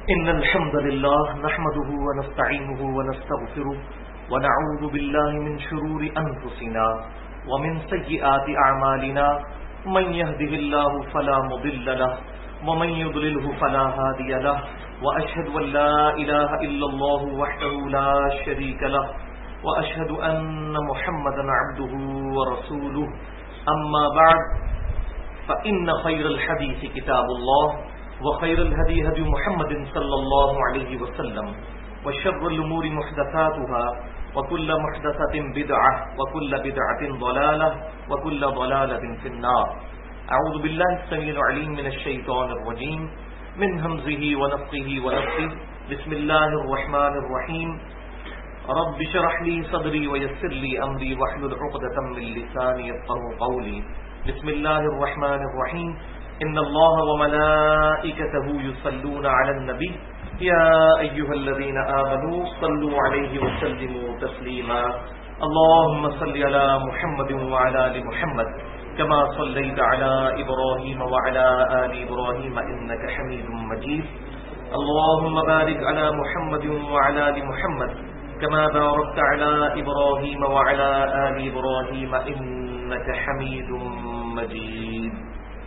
إن الحمد لله نحمده ونستعينه ونستغفره ونعوذ بالله من شرور أنفسنا ومن سيئات أعمالنا من يهده الله فلا مضل له ومن يضلله فلا هادي له وأشهد أن لا إله إلا الله وحده لا شريك له وأشهد أن محمدا عبده ورسوله أما بعد فإن خير الحديث كتاب الله وخير الهدي هدي محمد صلى الله عليه وسلم وشر الأمور محدثاتها وكل محدثة بدعة وكل بدعة ضلالة وكل ضلالة في النار. أعوذ بالله السميع العليم من الشيطان الرجيم من همزه ونفخه ونفثه. بسم الله الرحمن الرحيم. رب اشرح لي صدري ويسر لي أمري واحلل عقدة من لساني يفقهوا قولي. بسم الله الرحمن الرحيم. إن الله وملائكته يصلون على النبي يا أيها الذين آمنوا صلوا عليه وسلموا تسليما. اللهم صل على محمد وعلى آل محمد كما صليت على إبراهيم وعلى آل إبراهيم إنك حميد مجيد. اللهم بارك على محمد وعلى آل محمد كما باركت على إبراهيم وعلى آل إبراهيم إنك حميد مجيد.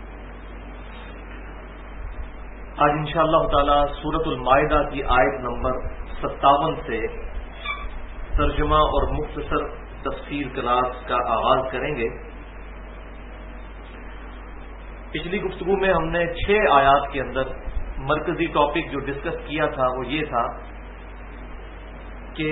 آج انشاءاللہ تعالی سورۃ المائدہ کی آیت نمبر 57 سے ترجمہ اور مختصر تفسیر کلاس کا آغاز کریں گے. پچھلی گفتگو میں ہم نے 6 آیات کے اندر مرکزی ٹاپک جو ڈسکس کیا تھا وہ یہ تھا کہ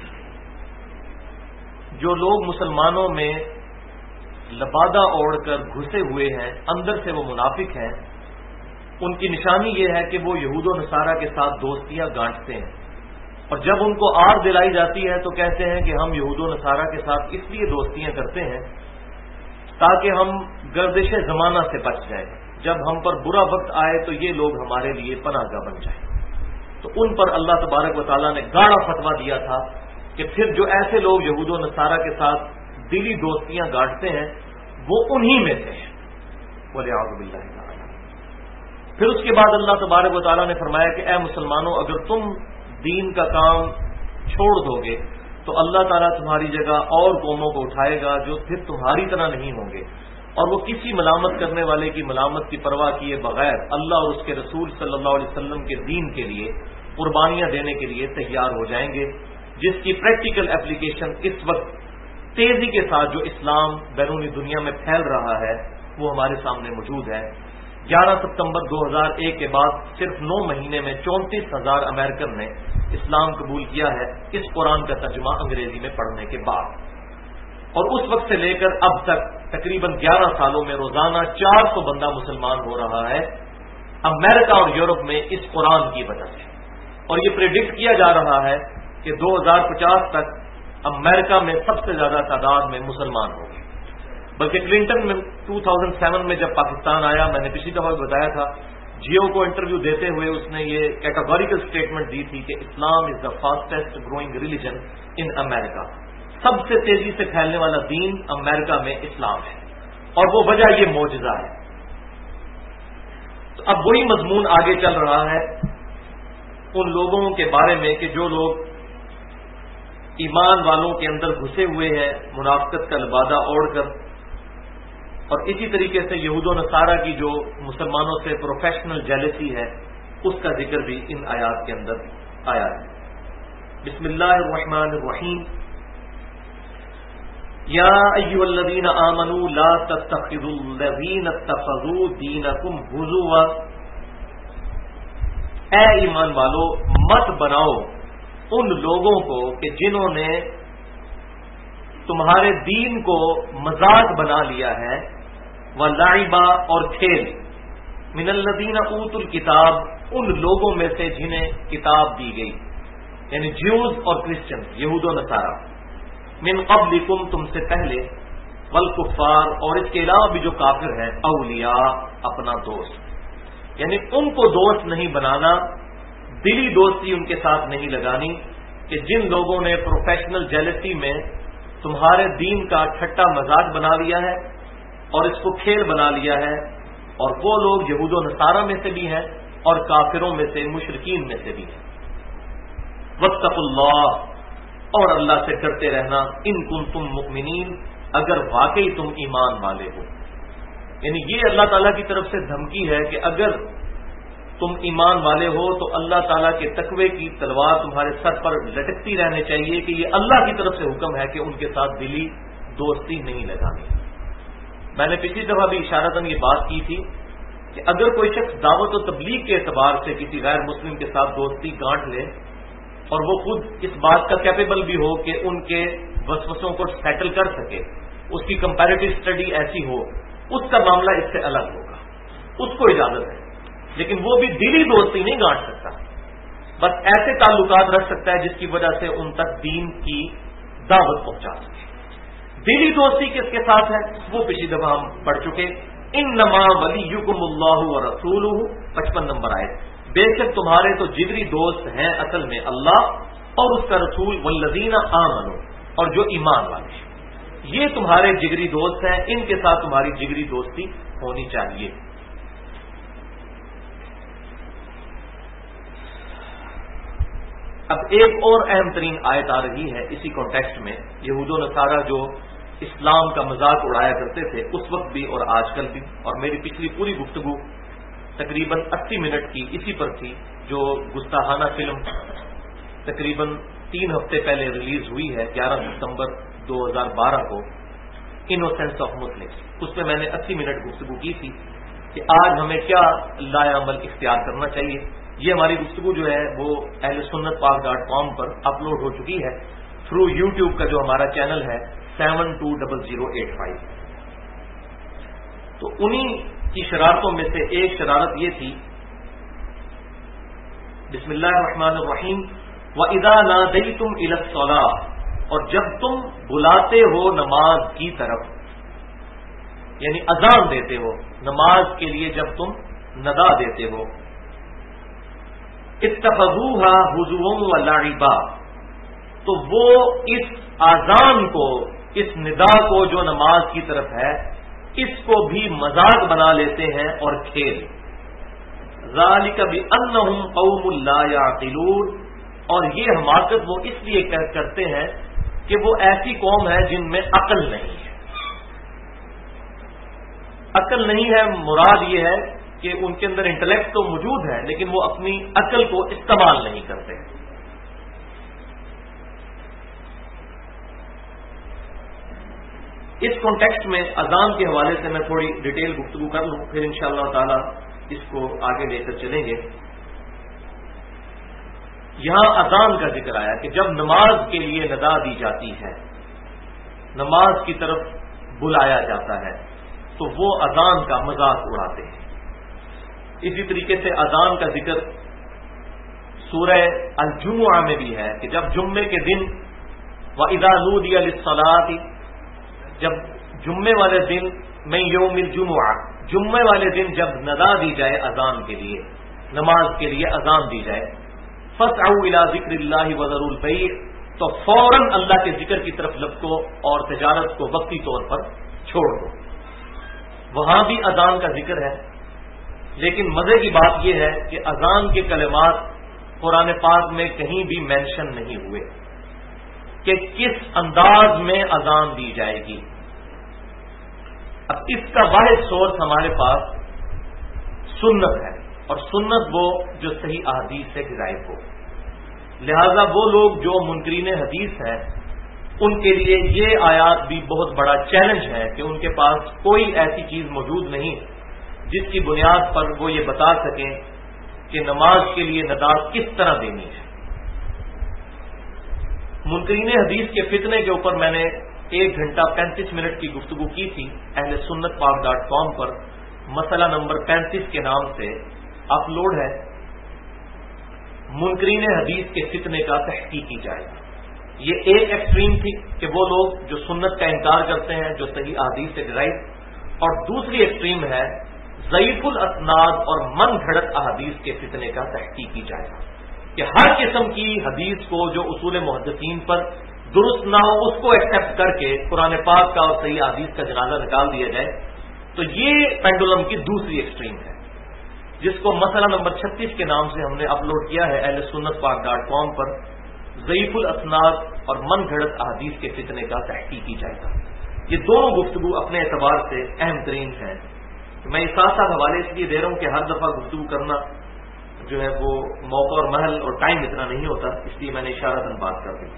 جو لوگ مسلمانوں میں لبادہ اوڑھ کر گھسے ہوئے ہیں، اندر سے وہ منافق ہیں، ان کی نشانی یہ ہے کہ وہ یہود و نصارہ کے ساتھ دوستیاں گانٹتے ہیں، اور جب ان کو آر دلائی جاتی ہے تو کہتے ہیں کہ ہم یہود و نصارہ کے ساتھ اس لیے دوستیاں کرتے ہیں تاکہ ہم گردش زمانہ سے بچ جائیں، جب ہم پر برا وقت آئے تو یہ لوگ ہمارے لیے پناہ گاہ بن جائیں. تو ان پر اللہ تبارک و تعالیٰ نے گاڑا فتویٰ دیا تھا کہ پھر جو ایسے لوگ یہود و نصارہ کے ساتھ دلی دوستیاں گانٹتے ہیں وہ انہی میں سے ہیں. وَلِعَوْذُ بِاللَّهِ تعالیٰ. پھر اس کے بعد اللہ تبارک و تعالیٰ نے فرمایا کہ اے مسلمانوں، اگر تم دین کا کام چھوڑ دو گے تو اللہ تعالیٰ تمہاری جگہ اور قوموں کو اٹھائے گا جو پھر تمہاری طرح نہیں ہوں گے، اور وہ کسی ملامت کرنے والے کی ملامت کی پرواہ کیے بغیر اللہ اور اس کے رسول صلی اللہ علیہ وسلم کے دین کے لیے قربانیاں دینے کے لیے تیار ہو جائیں گے، جس کی پریکٹیکل اپلیکیشن اس وقت تیزی کے ساتھ جو اسلام بیرونی دنیا میں پھیل رہا ہے وہ ہمارے سامنے موجود ہے. 11 ستمبر 2001 کے بعد صرف 9 مہینے میں 34,000 امریکن نے اسلام قبول کیا ہے اس قرآن کا ترجمہ انگریزی میں پڑھنے کے بعد، اور اس وقت سے لے کر اب تک تقریباً 11 سالوں میں روزانہ 400 بندہ مسلمان ہو رہا ہے امریکہ اور یورپ میں اس قرآن کی وجہ سے. اور یہ پریڈکٹ کیا جا رہا ہے کہ 2050 تک امریکہ میں سب سے زیادہ تعداد میں مسلمان ہوں گے. بلکہ کلنٹن میں 2007 میں جب پاکستان آیا، میں نے پچھلی دفعہ بتایا تھا، جیو کو انٹرویو دیتے ہوئے اس نے یہ کیٹاگوریکل اسٹیٹمنٹ دی تھی کہ Islam is the fastest growing religion in America. سب سے تیزی سے پھیلنے والا دین امریکہ میں اسلام ہے، اور وہ وجہ یہ معجزہ ہے. تو اب وہی مضمون آگے چل رہا ہے ان لوگوں کے بارے میں کہ جو لوگ ایمان والوں کے اندر گھسے ہوئے ہیں منافقت کا لبادہ اوڑھ کر، اور اسی طریقے سے یہود و نصارہ کی جو مسلمانوں سے پروفیشنل جیلسی ہے اس کا ذکر بھی ان آیات کے اندر آیا ہے. بسم اللہ الرحمن الرحیم. یا ایھا الذین آمنوا لا تتخذوا الذین اتخذوا دینکم ہزوا. اے ایمان والو، مت بناؤ ان لوگوں کو کہ جنہوں نے تمہارے دین کو مذاق بنا لیا ہے، وَلَعِبًا اور کھیل، مِنَ الَّذِينَ أُوتُوا الْكِتَابَ ان لوگوں میں سے جنہیں کتاب دی گئی، یعنی جیوز اور کرسچن، یہود و نصارہ، مِنْ قَبْلِكُمْ تم سے پہلے، وَالْكُفَّارُ اور اس کے علاوہ بھی جو کافر ہیں، اولیاء اپنا دوست، یعنی ان کو دوست نہیں بنانا، دلی دوستی ان کے ساتھ نہیں لگانی کہ جن لوگوں نے پروفیشنل جیلسی میں تمہارے دین کا ٹھٹا مذاق بنا لیا ہے اور اس کو کھیل بنا لیا ہے، اور وہ لوگ یہود و نصارہ میں سے بھی ہیں اور کافروں میں سے مشرکین میں سے بھی ہیں۔ واتقوا اللہ، اور اللہ سے ڈرتے رہنا، ان کنتم مؤمنین، اگر واقعی تم ایمان والے ہو۔ یعنی یہ اللہ تعالیٰ کی طرف سے دھمکی ہے کہ اگر تم ایمان والے ہو تو اللہ تعالیٰ کے تقوی کی تلوار تمہارے سر پر لٹکتی رہنے چاہیے کہ یہ اللہ کی طرف سے حکم ہے کہ ان کے ساتھ دلی دوستی نہیں لگانی۔ میں نے پچھلی دفعہ بھی اشارتاً یہ بات کی تھی کہ اگر کوئی شخص دعوت و تبلیغ کے اعتبار سے کسی غیر مسلم کے ساتھ دوستی گانٹ لے اور وہ خود اس بات کا کیپیبل بھی ہو کہ ان کے وسوسوں کو سیٹل کر سکے، اس کی کمپیریٹو اسٹڈی ایسی ہو، اس کا معاملہ اس سے الگ ہوگا، اس کو اجازت ہے، لیکن وہ بھی دلی دوستی نہیں گانٹ سکتا، بس ایسے تعلقات رکھ سکتا ہے جس کی وجہ سے ان تک دین کی دعوت پہنچا سکے۔ دلی دوستی کس کے ساتھ ہے وہ پچھلی دفعہ ہم پڑھ چکے، انما ولیکم اللہ ورسولہ، 55 نمبر آیت، بے شک تمہارے تو جگری دوست ہیں اصل میں اللہ اور اس کا رسول، والذین آمنوا، اور جو ایمان والے ہیں، یہ تمہارے جگری دوست ہیں، ان کے ساتھ تمہاری جگری دوستی ہونی چاہیے۔ اب ایک اور اہم ترین آیت آ رہی ہے اسی کانٹیکسٹ میں، یہود و نصارہ جو اسلام کا مذاق اڑایا کرتے تھے اس وقت بھی اور آج کل بھی، اور میری پچھلی پوری گفتگو تقریباً 80 منٹ کی اسی پر تھی، جو گستاخانہ فلم تقریباً 3 ہفتے پہلے ریلیز ہوئی ہے 11 ستمبر 2012 کو، انوسینس آف مسلمس، اس میں نے 80 منٹ گفتگو کی تھی کہ آج ہمیں کیا لائے عمل اختیار کرنا چاہیے۔ یہ ہماری گفتگو جو ہے وہ اہل سنت پاک.com پر اپلوڈ ہو چکی ہے تھرو یوٹیوب کا جو ہمارا چینل ہے 720085۔ تو انہی کی شرارتوں میں سے ایک شرارت یہ تھی، بسم اللہ الرحمن الرحیم، وَإِذَا نَادَيْتُمْ إِلَى الصَّلَاةِ، اور جب تم بلاتے ہو نماز کی طرف، یعنی اذان دیتے ہو نماز کے لیے، جب تم ندا دیتے ہو، اتخذوها ہزوا ولعبا، تو وہ اس اذان کو، اس ندا کو جو نماز کی طرف ہے، اس کو بھی مذاق بنا لیتے ہیں اور کھیل۔ ذالک بانہم قوم لا یعقلون، اور یہ حماقت وہ اس لیے کرتے ہیں کہ وہ ایسی قوم ہے جن میں عقل نہیں ہے۔ عقل نہیں ہے مراد یہ ہے کہ ان کے اندر انٹلیکٹ تو موجود ہے لیکن وہ اپنی عقل کو استعمال نہیں کرتے۔ اس کانٹیکسٹ میں اذان کے حوالے سے میں تھوڑی ڈیٹیل گفتگو کر لوں، پھر انشاءاللہ تعالی اس کو آگے لے کر چلیں گے۔ یہاں اذان کا ذکر آیا کہ جب نماز کے لیے ندا دی جاتی ہے، نماز کی طرف بلایا جاتا ہے، تو وہ اذان کا مذاق اڑاتے ہیں۔ اسی طریقے سے اذان کا ذکر سورہ الجمعہ میں بھی ہے کہ جب جمعے کے دن وَإِذَا نُودِيَ لِلصَّلَاةِ، جب جمعے والے دن میں یوم الجمعہ، جمعے والے دن جب ندا دی جائے اذان کے لیے، نماز کے لیے اذان دی جائے، فَاسْعَوْا إِلَىٰ ذِكْرِ اللَّهِ وَذَرُوا الْبَيْعَ، تو فوراً اللہ کے ذکر کی طرف لپکو اور تجارت کو وقتی طور پر چھوڑ دو۔ وہاں بھی اذان کا ذکر ہے، لیکن مزے کی بات یہ ہے کہ اذان کے کلمات قرآن پاک میں کہیں بھی مینشن نہیں ہوئے کہ کس انداز میں اذان دی جائے گی۔ اب اس کا واحد سورس ہمارے پاس سنت ہے، اور سنت وہ جو صحیح احادیث سے ڈرائیو ہو، لہذا وہ لوگ جو منکرین حدیث ہیں ان کے لیے یہ آیات بھی بہت بڑا چیلنج ہے کہ ان کے پاس کوئی ایسی چیز موجود نہیں جس کی بنیاد پر وہ یہ بتا سکیں کہ نماز کے لیے ندا کس طرح دینی ہے۔ منکرین حدیث کے فتنے کے اوپر میں نے 1 گھنٹہ 35 منٹ کی گفتگو کی تھی اہل سنت پاک.com پر، مسئلہ نمبر 35 کے نام سے اپلوڈ ہے۔ منکرین حدیث کے فتنے کا تحقیق کی جائے گا۔ یہ ایک ایکسٹریم تھی کہ وہ لوگ جو سنت کا انکار کرتے ہیں جو صحیح احادیث سے ڈرائیو، اور دوسری ایکسٹریم ہے ضعیف الاسناد اور من گھڑت احادیث کے فتنے کا تحقیق کی جائے گا کہ ہر قسم کی حدیث کو جو اصول محدثین پر درست نہ ہو اس کو ایکسپٹ کر کے قرآن پاک کا اور صحیح حدیث کا جنازہ نکال دیا جائے۔ تو یہ پینڈولم کی دوسری ایکسٹریم ہے جس کو مسئلہ نمبر 36 کے نام سے ہم نے اپلوڈ کیا ہے ahlsunnatpak.com پر، ضعیف الاسناد اور من گھڑت احادیث کے فتنے کا تحقیقی جائزہ۔ یہ دونوں گفتگو اپنے اعتبار سے اہم ترین ہیں۔ میں اس ساتھ ساتھ حوالے اس لیے دے رہا ہوں کہ ہر دفعہ گفتگو کرنا جو ہے وہ موقع اور محل اور ٹائم اتنا نہیں ہوتا، اس لیے میں نے اشارتاً بات کر دی۔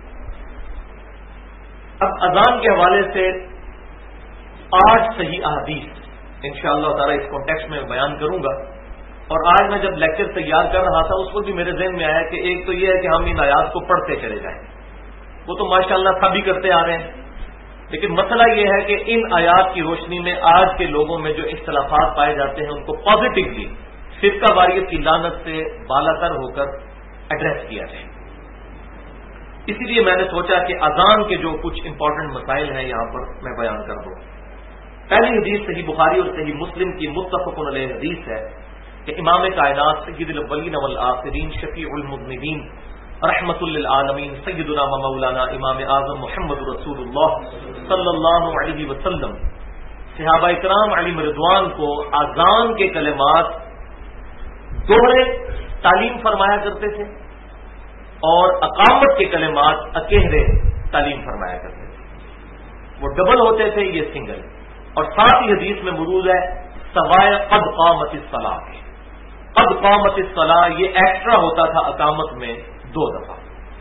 اب اذان کے حوالے سے 8 صحیح احادیث انشاءاللہ تعالی اس کانٹیکسٹ میں بیان کروں گا، اور آج میں جب لیکچر تیار کر رہا تھا اس وقت بھی میرے ذہن میں آیا کہ ایک تو یہ ہے کہ ہم ان آیات کو پڑھتے چلے جائیں، وہ تو ماشاءاللہ سبھی کرتے آ رہے ہیں، لیکن مسئلہ یہ ہے کہ ان آیات کی روشنی میں آج کے لوگوں میں جو اختلافات پائے جاتے ہیں ان کو پازیٹیولی فرقہ واریت کی لعنت سے بالا تر ہو کر ایڈریس کیا جائے۔ اسی لیے میں نے سوچا کہ اذان کے جو کچھ امپورٹنٹ مسائل ہیں یہاں پر میں بیان کر دوں۔ پہلی حدیث صحیح بخاری اور صحیح مسلم کی متفق علیہ حدیث ہے کہ امام کائنات سید الاولین والآخرین شفیع المذنبین رحمت للعالمین سیدنا و مولانا امام اعظم محمد رسول اللہ صلی اللہ علیہ وسلم صحابہ کرام علیہ رضوان کو اذان کے کلمات دوہرے تعلیم فرمایا کرتے تھے اور اقامت کے کلمات اکہرے تعلیم فرمایا کرتے تھے۔ وہ ڈبل ہوتے تھے، یہ سنگل، اور ساتھ ہی حدیث میں موجود ہے سوائے قد قامت الصلاۃ، قد قامت الصلاۃ یہ ایکسٹرا ہوتا تھا اقامت میں 2 دفعہ۔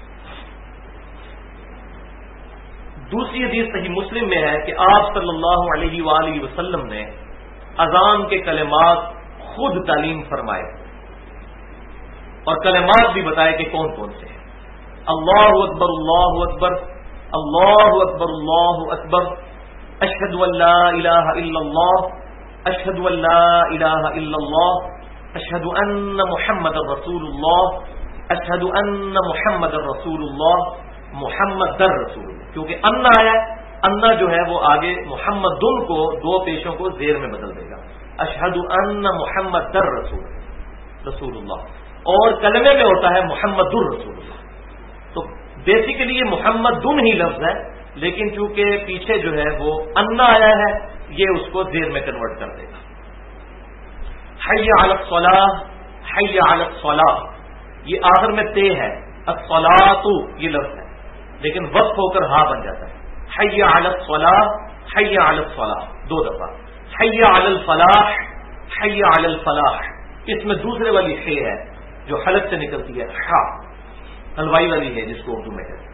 دوسری حدیث صحیح مسلم میں ہے کہ آپ صلی اللہ علیہ وآلہ وسلم نے اذان کے کلمات خود تعلیم فرمائے اور کلمات بھی بتائے کہ کون کون سے ہیں۔ اللہ اکبر اللہ اکبر، اللہ اکبر اللہ اکبر، اشہد ان لا الہ الا اللہ، اشہد ان لا الہ الا اللہ، اشہد ان محمد رسول اللہ، اشہد ان محمد رسول اللہ، محمد در رسول اللہ، کیونکہ انا آیا ہے، انا جو ہے وہ آگے محمد دن کو 2 پیشوں کو زیر میں بدل دے گا، اشہد ان محمد در رسول اللہ، اور کلمے میں ہوتا ہے محمد الرسول اللہ۔ تو بیسیکلی یہ محمد دن ہی لفظ ہے، لیکن چونکہ پیچھے جو ہے وہ انا آیا ہے یہ اس کو زیر میں کنورٹ کر دے گا۔ حی علی الصلاۃ، حی علی الصلاۃ یہ آخر میں تے ہے، الصلاۃ یہ لفظ ہے لیکن وقف ہو کر ہا بن جاتا ہے۔ حی علی الصلاۃ، حی علی الصلاۃ 2 دفعہ، حی علی الفلاح، حی علی الفلاح، اس میں دوسرے والی خے ہے جو حلق سے نکلتی ہے، ہا حلوائی والی ہے جس کو اردو میں کہتے ہیں۔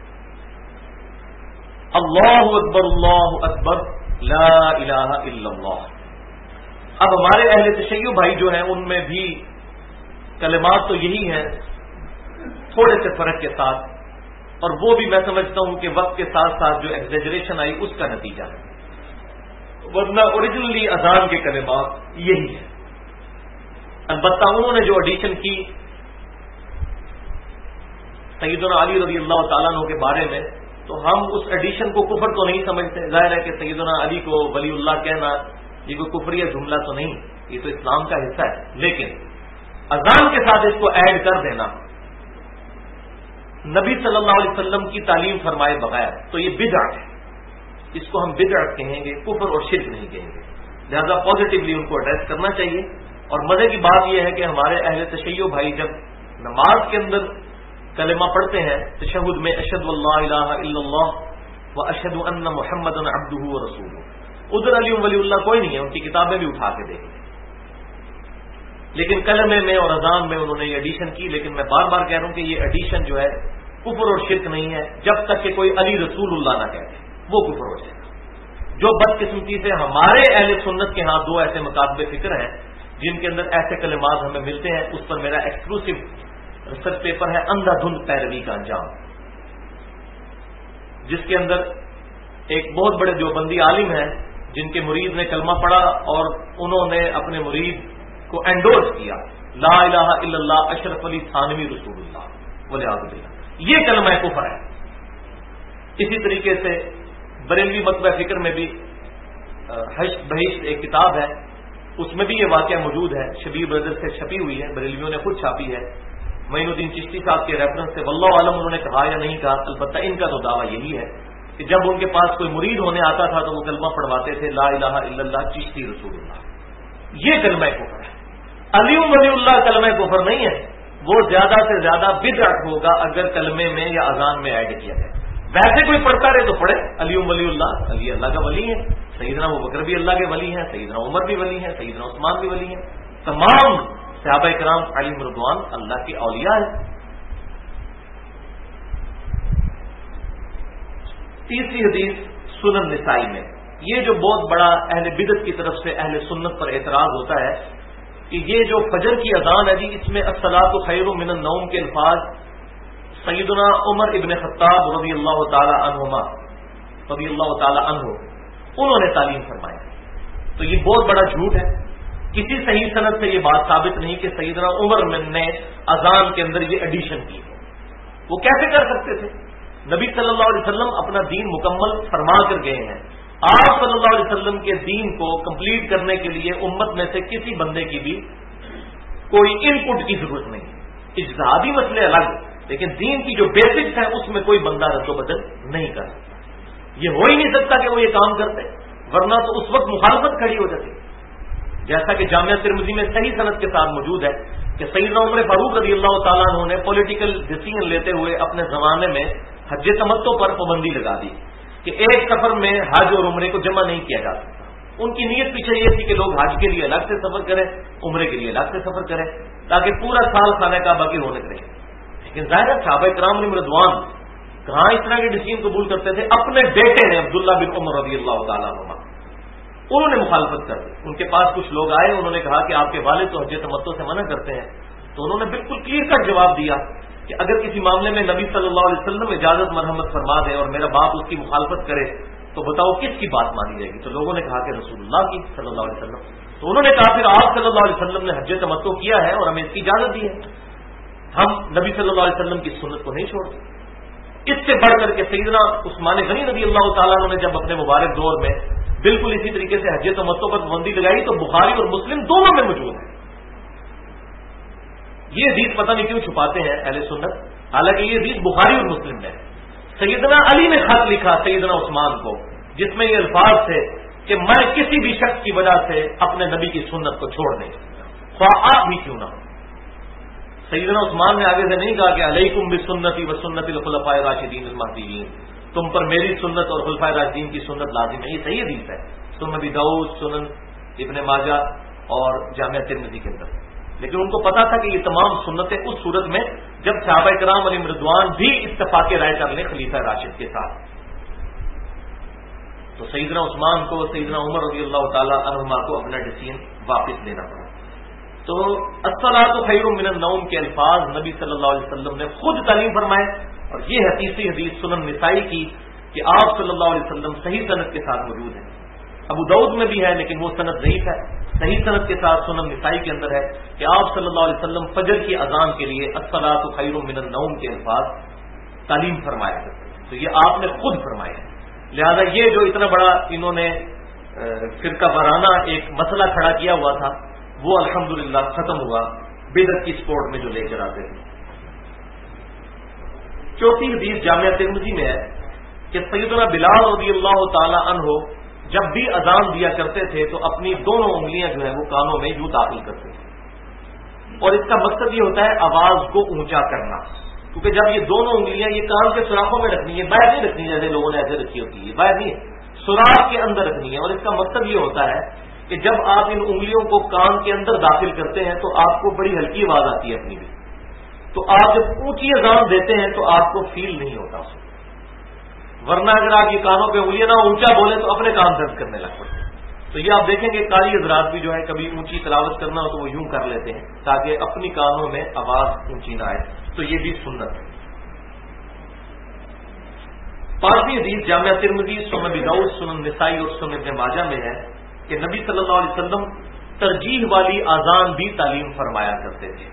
اللہ اکبر لا الہ الا اللہ۔ اب ہمارے اہل تشیع بھائی جو ہیں ان میں بھی کلمات تو یہی ہیں، تھوڑے سے فرق کے ساتھ، اور وہ بھی میں سمجھتا ہوں کہ وقت کے ساتھ ساتھ جو ایگزیجریشن آئی اس کا نتیجہ ہے، ورنہ اوریجنلی اذان کے کلمات یہی ہیں۔ البتہ انہوں نے جو ایڈیشن کی سیدنا علی رضی اللہ تعالیٰ عنہ کے بارے میں، تو ہم اس ایڈیشن کو کفر تو نہیں سمجھتے، ظاہر ہے کہ سیدنا علی کو ولی اللہ کہنا یہ کوئی کفریہ جملہ تو نہیں، یہ تو اسلام کا حصہ ہے، لیکن اذان کے ساتھ اس کو ایڈ کر دینا نبی صلی اللہ علیہ وسلم کی تعلیم فرمائے بغیر تو یہ بدعت ہے، اس کو ہم بدعت کہیں گے، کفر اور شرک نہیں کہیں گے، لہذا پازیٹیولی ان کو ایڈریس کرنا چاہیے۔ اور مزے کی بات یہ ہے کہ ہمارے اہل تشیع بھائی جب نماز کے اندر کلمہ پڑھتے ہیں تشہد میں اشہد اللہ الہ الا اللہ و اشہد ان محمد عبدہ و رسولہ، ادھر علی ولی اللہ کوئی نہیں ہے، ان کی کتابیں بھی اٹھا کے دیکھیں، لیکن کلمے میں اور اذان میں انہوں نے یہ ایڈیشن کی۔ لیکن میں بار بار کہہ رہا ہوں کہ یہ ایڈیشن جو ہے کفر اور شرک نہیں ہے، جب تک کہ کوئی علی رسول اللہ نہ کہتے وہ کفر ہو جائے گا۔ جو بدقسمتی سے ہمارے اہل سنت کے ہاں 2 ایسے مکاتب فکر ہیں جن کے اندر ایسے کلمات ہمیں ملتے ہیں، اس پر میرا ایکسکلوسیو ریسرچ پیپر ہے اندھا دھند پیروی کا انجام، جس کے اندر ایک بہت بڑے دیوبندی عالم ہیں جن کے مرید نے کلمہ پڑھا اور انہوں نے اپنے مرید کو انڈورس کیا، لا الہ الا اللہ اشرف علی تھانوی رسول اللہ والعیاذ باللہ، یہ کلمہ کفر ہے۔ اسی طریقے سے بریلوی مکتبہ فکر میں بھی حشر بہشت ایک کتاب ہے، اس میں بھی یہ واقعہ موجود ہے، شبیر بردر سے چھپی ہوئی ہے، بریلویوں نے خود چھاپی ہے، معین الدین چشتی صاحب کے ریفرنس سے، واللہ عالم انہوں نے کہا یا نہیں کہا، البتہ ان کا تو دعویٰ یہی ہے کہ جب ان کے پاس کوئی مرید ہونے آتا تھا تو وہ کلمہ پڑھواتے تھے لا الہ الا اللہ چشتی رسول اللہ، یہ کلمہ کفر ہے۔ علی ولی اللہ کلمہ کفر نہیں ہے، وہ زیادہ سے زیادہ بدعت ہوگا اگر کلمے میں یا اذان میں ایڈ کیا جائے. ویسے کوئی پڑھتا رہے تو پڑھے. علی ولی اللہ، علی اللہ کا ولی ہے، سیدنا ابوبکر بھی اللہ کے ولی ہیں، سیدنا عمر بھی ولی ہیں، سیدنا عثمان بھی ولی ہیں، تمام صحابہ کرام علیہم رضوان اللہ کے اولیاء ہیں. تیسری حدیث سنن نسائی میں، یہ جو بہت بڑا اہل بدعت کی طرف سے اہل سنت پر اعتراض ہوتا ہے کہ یہ جو فجر کی اذان ہے جی، اس میں الصلاۃ خیر من النوم کے الفاظ سیدنا عمر ابن خطاب رضی اللہ تعالی عنہما رضی اللہ تعالی عنہ انہوں نے تعلیم فرمایا. تو یہ بہت بڑا جھوٹ ہے. کسی صحیح سند سے یہ بات ثابت نہیں کہ سیدنا عمر نے اذان کے اندر یہ ایڈیشن کی. وہ کیسے کر سکتے تھے؟ نبی صلی اللہ علیہ وسلم اپنا دین مکمل فرما کر گئے ہیں. آپ صلی اللہ علیہ وسلم کے دین کو کمپلیٹ کرنے کے لیے امت میں سے کسی بندے کی بھی کوئی ان پٹ کی ضرورت نہیں. اجتہادی مسئلے الگ، لیکن دین کی جو بیسکس ہیں اس میں کوئی بندہ رد و بدل نہیں کر سکتا. یہ ہو ہی نہیں سکتا کہ وہ یہ کام کرتے، ورنہ تو اس وقت مخالفت کھڑی ہو جاتی. جیسا کہ جامعہ ترمذی میں صحیح سند کے ساتھ موجود ہے کہ سیدنا عمر فاروق رضی اللہ تعالیٰ عنہ نے پولیٹیکل ڈیسیژن لیتے ہوئے اپنے زمانے میں حج تمتع پر پابندی لگا دی کہ ایک سفر میں حج اور عمرے کو جمع نہیں کیا جا سکتا. ان کی نیت پیچھے یہ تھی کہ لوگ حج کے لیے الگ سے سفر کریں، عمرے کے لیے الگ سے سفر کریں، تاکہ پورا سال خانہ کعبہ کی رونق رہے. لیکن ظاہر صحابہ کرام علیہم رضوان کہاں اس طرح کے ڈیسیژن قبول کرتے تھے؟ اپنے بیٹے نے عبداللہ بن عمر رضی اللہ تعالیٰ عنہ انہوں نے مخالفت کر دی. ان کے پاس کچھ لوگ آئے، انہوں نے کہا کہ آپ کے والد تو حج تمتع سے منع کرتے ہیں. تو انہوں نے بالکل کلیئر کٹ جواب دیا کہ اگر کسی معاملے میں نبی صلی اللہ علیہ وسلم اجازت مرحمت فرما دے اور میرا باپ اس کی مخالفت کرے تو بتاؤ کس کی بات مانی جائے گی؟ تو لوگوں نے کہا کہ رسول اللہ کی صلی اللہ علیہ وسلم. تو انہوں نے کہا پھر آپ صلی اللہ علیہ وسلم نے حج تمتع کیا ہے اور ہمیں اس کی اجازت دی ہے، ہم نبی صلی اللہ علیہ وسلم کی سنت کو نہیں چھوڑتے. اس سے بڑھ کر کے سیدنا عثمان غنی رضی اللہ تعالیٰ عنہ نے جب اپنے مبارک دور میں بالکل اسی طریقے سے حج تمتع پر پابندی لگائی تو بخاری اور مسلم دونوں میں موجود ہے. یہ حدیث پتہ نہیں کیوں چھپاتے ہیں اہل سنت، حالانکہ یہ حدیث بخاری اور مسلم میں ہے. سیدنا علی نے خط لکھا سیدنا عثمان کو جس میں یہ الفاظ تھے کہ میں کسی بھی شخص کی وجہ سے اپنے نبی کی سنت کو چھوڑ نہیں سکتا، خواہ آپ بھی کیوں نہ ہو. سیدنا عثمان نے آگے سے نہیں کہا کہ علیکم بسنتی و سنت الخلفاء الراشدین المہدیین، تم پر میری سنت اور خلفائے راشدین کی سنت لازم ہے. یہ صحیح حدیث ہے سنن ابی داؤد، سنن ابن ماجہ اور جامعہ ترمذی کے اندر. لیکن ان کو پتا تھا کہ یہ تمام سنتیں اس صورت میں جب صحابہ کرام علیہم رضوان بھی اتفاق رائے کر لیں خلیفہ راشد کے ساتھ. تو سیدنا عثمان کو سیدنا عمر رضی اللہ تعالی عنہما کو اپنا ڈیسیژن واپس لینا پڑا. تو الصلاۃ خیر من النوم کے الفاظ نبی صلی اللہ علیہ وسلم نے خود تعلیم فرمائے. اور یہ ہے تیسری حدیث سنن نسائی کی کہ آپ صلی اللہ علیہ وسلم صحیح سند کے ساتھ موجود ہیں. ابو داؤد میں بھی ہے لیکن وہ سند ضعیف ہے. صحیح سند کے ساتھ سنن نسائی کے اندر ہے کہ آپ صلی اللہ علیہ وسلم فجر کی اذان کے لیے الصلاۃ خیر من النوم کے الفاظ تعلیم فرمایا کرتے ہیں. تو یہ آپ نے خود فرمایا ہے. لہذا یہ جو اتنا بڑا انہوں نے فرقہ وارانہ ایک مسئلہ کھڑا کیا ہوا تھا وہ الحمدللہ ختم ہوا بدعت کی سپورٹ میں جو لے کر آتے ہیں. چوتھی حدیث جامعہ ترمذی میں ہے کہ سیدنا بلال رضی اللہ تعالی عنہ جب بھی اذان دیا کرتے تھے تو اپنی دونوں انگلیاں جو ہیں وہ کانوں میں یوں داخل کرتے تھے. اور اس کا مقصد یہ ہوتا ہے آواز کو اونچا کرنا، کیونکہ جب یہ دونوں انگلیاں یہ کان کے سوراخوں میں رکھنی ہے، باہر نہیں رکھنی جیسے لوگوں نے ایسے رکھی ہوتی ہے، باہر نہیں، سوراخ کے اندر رکھنی ہے. اور اس کا مقصد یہ ہوتا ہے کہ جب آپ ان انگلیوں کو کان کے اندر داخل کرتے ہیں تو آپ کو بڑی ہلکی آواز آتی ہے اپنی بھی. تو آپ جب اونچی اذان دیتے ہیں تو آپ کو فیل نہیں ہوتا اس میں. ورنہ اگر آپ یہ کانوں پہ انگلیاں نہ اونچا بولیں تو اپنے کان درد کرنے لگ پڑتے ہیں. تو یہ آپ دیکھیں گے قاری حضرات بھی جو ہے کبھی اونچی تلاوت کرنا ہو تو وہ یوں کر لیتے ہیں تاکہ اپنی کانوں میں آواز اونچی نہ آئے. تو یہ بھی سنت ہے. پانچویں حدیث جامعہ ترمذی، سنن ابی داؤد، سنن نسائی اور سنن ابن ماجہ میں ہے کہ نبی صلی اللہ علیہ وسلم ترجیح والی اذان بھی تعلیم فرمایا کرتے تھے.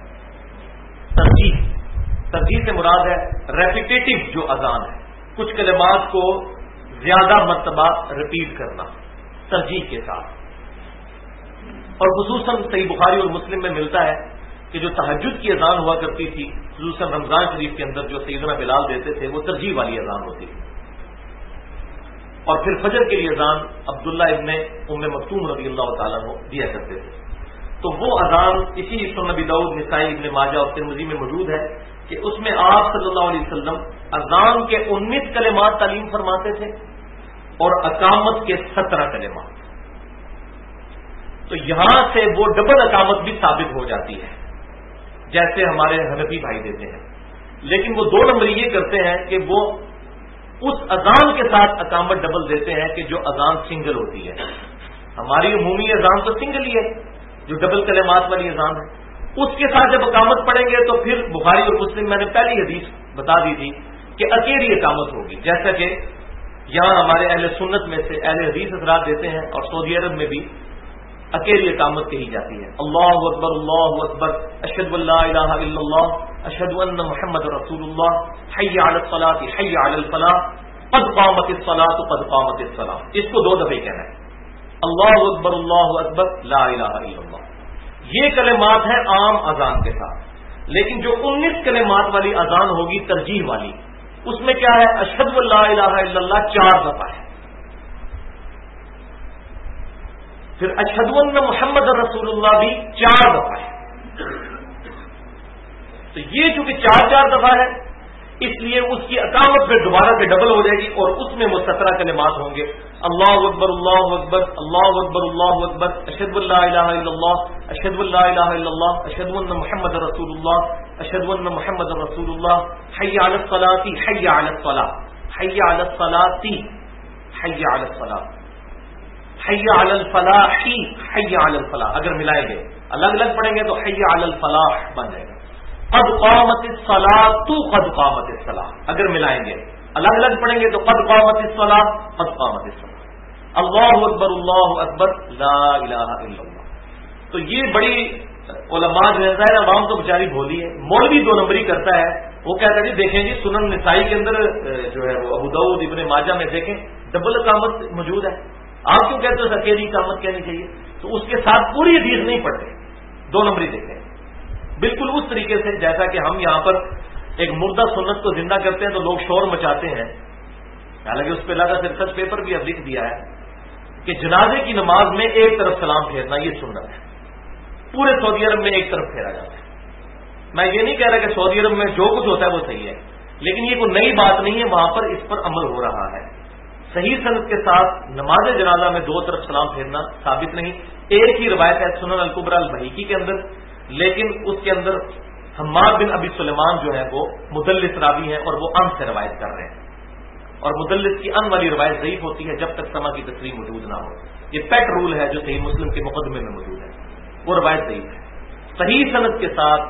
ترجیح سے مراد ہے ریپیٹیٹو جو اذان ہے، کچھ کلمات کو زیادہ مرتبہ ریپیٹ کرنا ترجیح کے ساتھ. اور خصوصاً صحیح بخاری اور مسلم میں ملتا ہے کہ جو تہجد کی اذان ہوا کرتی تھی خصوصاً رمضان شریف کے اندر جو سیدنا بلال دیتے تھے وہ ترجیح والی اذان ہوتی تھی. اور پھر فجر کے لیے اذان عبداللہ ابن ام مکتوم رضی اللہ تعالیٰ عنہ دیا کرتے تھے. تو وہ اذان اسی سنن ابی داؤد، نسائی، ابن ماجہ اور ترمذی میں موجود ہے کہ اس میں آپ صلی اللہ علیہ وسلم اذان کے 19 کلمات تعلیم فرماتے تھے اور اقامت کے 17 کلمات. تو یہاں سے وہ ڈبل اقامت بھی ثابت ہو جاتی ہے جیسے ہمارے حنفی بھائی دیتے ہیں. لیکن وہ 2 نمبر یہ کرتے ہیں کہ وہ اس اذان کے ساتھ اقامت ڈبل دیتے ہیں کہ جو اذان سنگل ہوتی ہے. ہماری عمومی اذان تو سنگل ہی ہے جو ڈبل کلمات والی اذان ہے. اس کے ساتھ جب اقامت پڑھیں گے تو پھر بخاری اور مسلم میں نے پہلی حدیث بتا دی تھی کہ اکیلی اقامت ہوگی، جیسا کہ یہاں ہمارے اہل سنت میں سے اہل حدیث حضرات دیتے ہیں اور سعودی عرب میں بھی اکیلی اقامت کہی جاتی ہے. اللہ اکبر اللہ اکبر اشہد ان لا الہ الا اللہ اشہد ان محمد رسول اللہ حی علی الصلاۃ حی علی الفلاح قد قامت الصلاۃ قد قامت الصلاۃ. اس کو 2 دفعہ کہنا ہے، اللہ اکبر لا الہ الا اللہ. یہ کلمات ہیں عام اذان کے ساتھ. لیکن جو 19 کلمات والی اذان ہوگی ترجیح والی، اس میں کیا ہے؟ اشہد ان لا الہ الا اللہ 4 دفعہ ہے، پھر اشہد ان محمد رسول اللہ بھی 4 دفعہ ہے. تو یہ چونکہ 4 دفعہ ہے اس لیے اس کی اقامت پھر دوبارہ سے ڈبل ہو جائے گی اور اس میں وہ 17 کلمات ہوں گے. اللہ اکبر اللہ اکبر اللہ اکبر اللہ اکبر اشہد ان لا الہ الا اللہ اشہد ان لا الہ الا اللہ اشہد ان محمد رسول اللہ اشہد ان محمد رسول اللہ حی علی الصلاۃ حی علی الصلاۃ حی علی الصلاۃ حی علی الصلاۃ حی علی الفلاح حی علی الفلاح. اگر ملائیں گے الگ الگ پڑھیں گے تو حی علی الفلاح بن جائے گا. قد قامت الصلاۃ قد قامت الصلاۃ اگر ملائیں گے الگ الگ پڑھیں گے تو قد قامت الصلاۃ قد قامت الصلاۃ. اللہ اکبر لا الہ الا اللہ. تو یہ بڑی علماء جو ہے ظاہر عوام تو بیچاری بھولی ہے. مولوی 2 نمبری کرتا ہے، وہ کہتا ہے جی دیکھیں جی سنن نسائی کے اندر جو ہے وہ ابو داؤد ابن ماجہ میں دیکھیں ڈبل اقامت موجود ہے، آپ کیوں کہتے ہو اکیلی اقامت کہنی چاہیے؟ تو اس کے ساتھ پوری حدیث نہیں پڑھتے، 2 نمبری دیکھیں. بالکل اس طریقے سے جیسا کہ ہم یہاں پر ایک مردہ سنت کو زندہ کرتے ہیں تو لوگ شور مچاتے ہیں، حالانکہ اس پہ لگا ریسرچ پیپر بھی اب لکھ دیا ہے کہ جنازے کی نماز میں ایک طرف سلام پھیرنا یہ سنت ہے. پورے سعودی عرب میں ایک طرف پھیرا جاتا ہے. میں یہ نہیں کہہ رہا کہ سعودی عرب میں جو کچھ ہوتا ہے وہ صحیح ہے، لیکن یہ کوئی نئی بات نہیں ہے، وہاں پر اس پر عمل ہو رہا ہے. صحیح سند کے ساتھ نماز جنازہ میں 2 طرف سلام پھیرنا ثابت نہیں. ایک ہی روایت ہے سنن الکبری البیہقی کے اندر، لیکن اس کے اندر حماد بن ابی سلیمان جو ہے وہ مدلس راوی ہیں اور وہ ان سے روایت کر رہے ہیں، اور مدلس کی ان والی روایت ضعیف ہوتی ہے جب تک سما کی تصریح موجود نہ ہو. یہ پیٹ رول ہے جو صحیح مسلم کے مقدمے میں موجود ہے، وہ روایت ضعیف ہے. صحیح سند کے ساتھ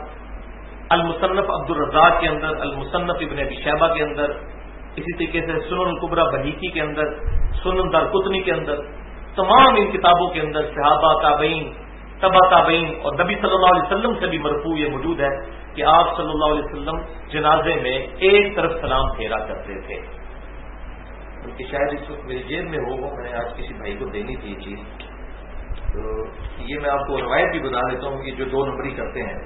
المصنف عبد الرزاق کے اندر، المصنف ابن ابی شیبہ کے اندر، اسی طریقے سے سنن الکبری بہیقی کے اندر، سنن دارقطنی کے اندر، تمام ان کتابوں کے اندر صحابہ، تابعین، تبع تابعین اور نبی صلی اللہ علیہ وسلم سے بھی مرفوع یہ موجود ہے کہ آپ صلی اللہ علیہ وسلم جنازے میں ایک طرف سلام پھیرا کرتے تھے. کہ شاید اس وقت میری جیب میں ہو، میں نے آج کسی بھائی کو دینی تھی یہ چیز، تو یہ میں آپ کو روایت بھی بتا دیتا ہوں کہ جو 2 نمبری کرتے ہیں.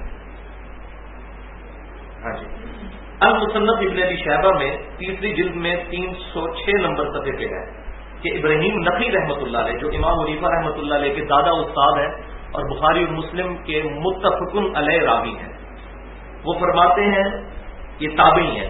ہاں جی، المصنف ابن ابی شیبہ میں 3ری جلد میں 306 نمبر صفحے پہ ہے کہ ابراہیم نخعی رحمۃ اللہ علیہ جو امام حنیفہ رحمۃ اللہ علیہ کے دادا استاد ہیں اور بخاری اور مسلم کے متفقن علیہ راوی ہیں، وہ فرماتے ہیں، یہ تابعی ہیں،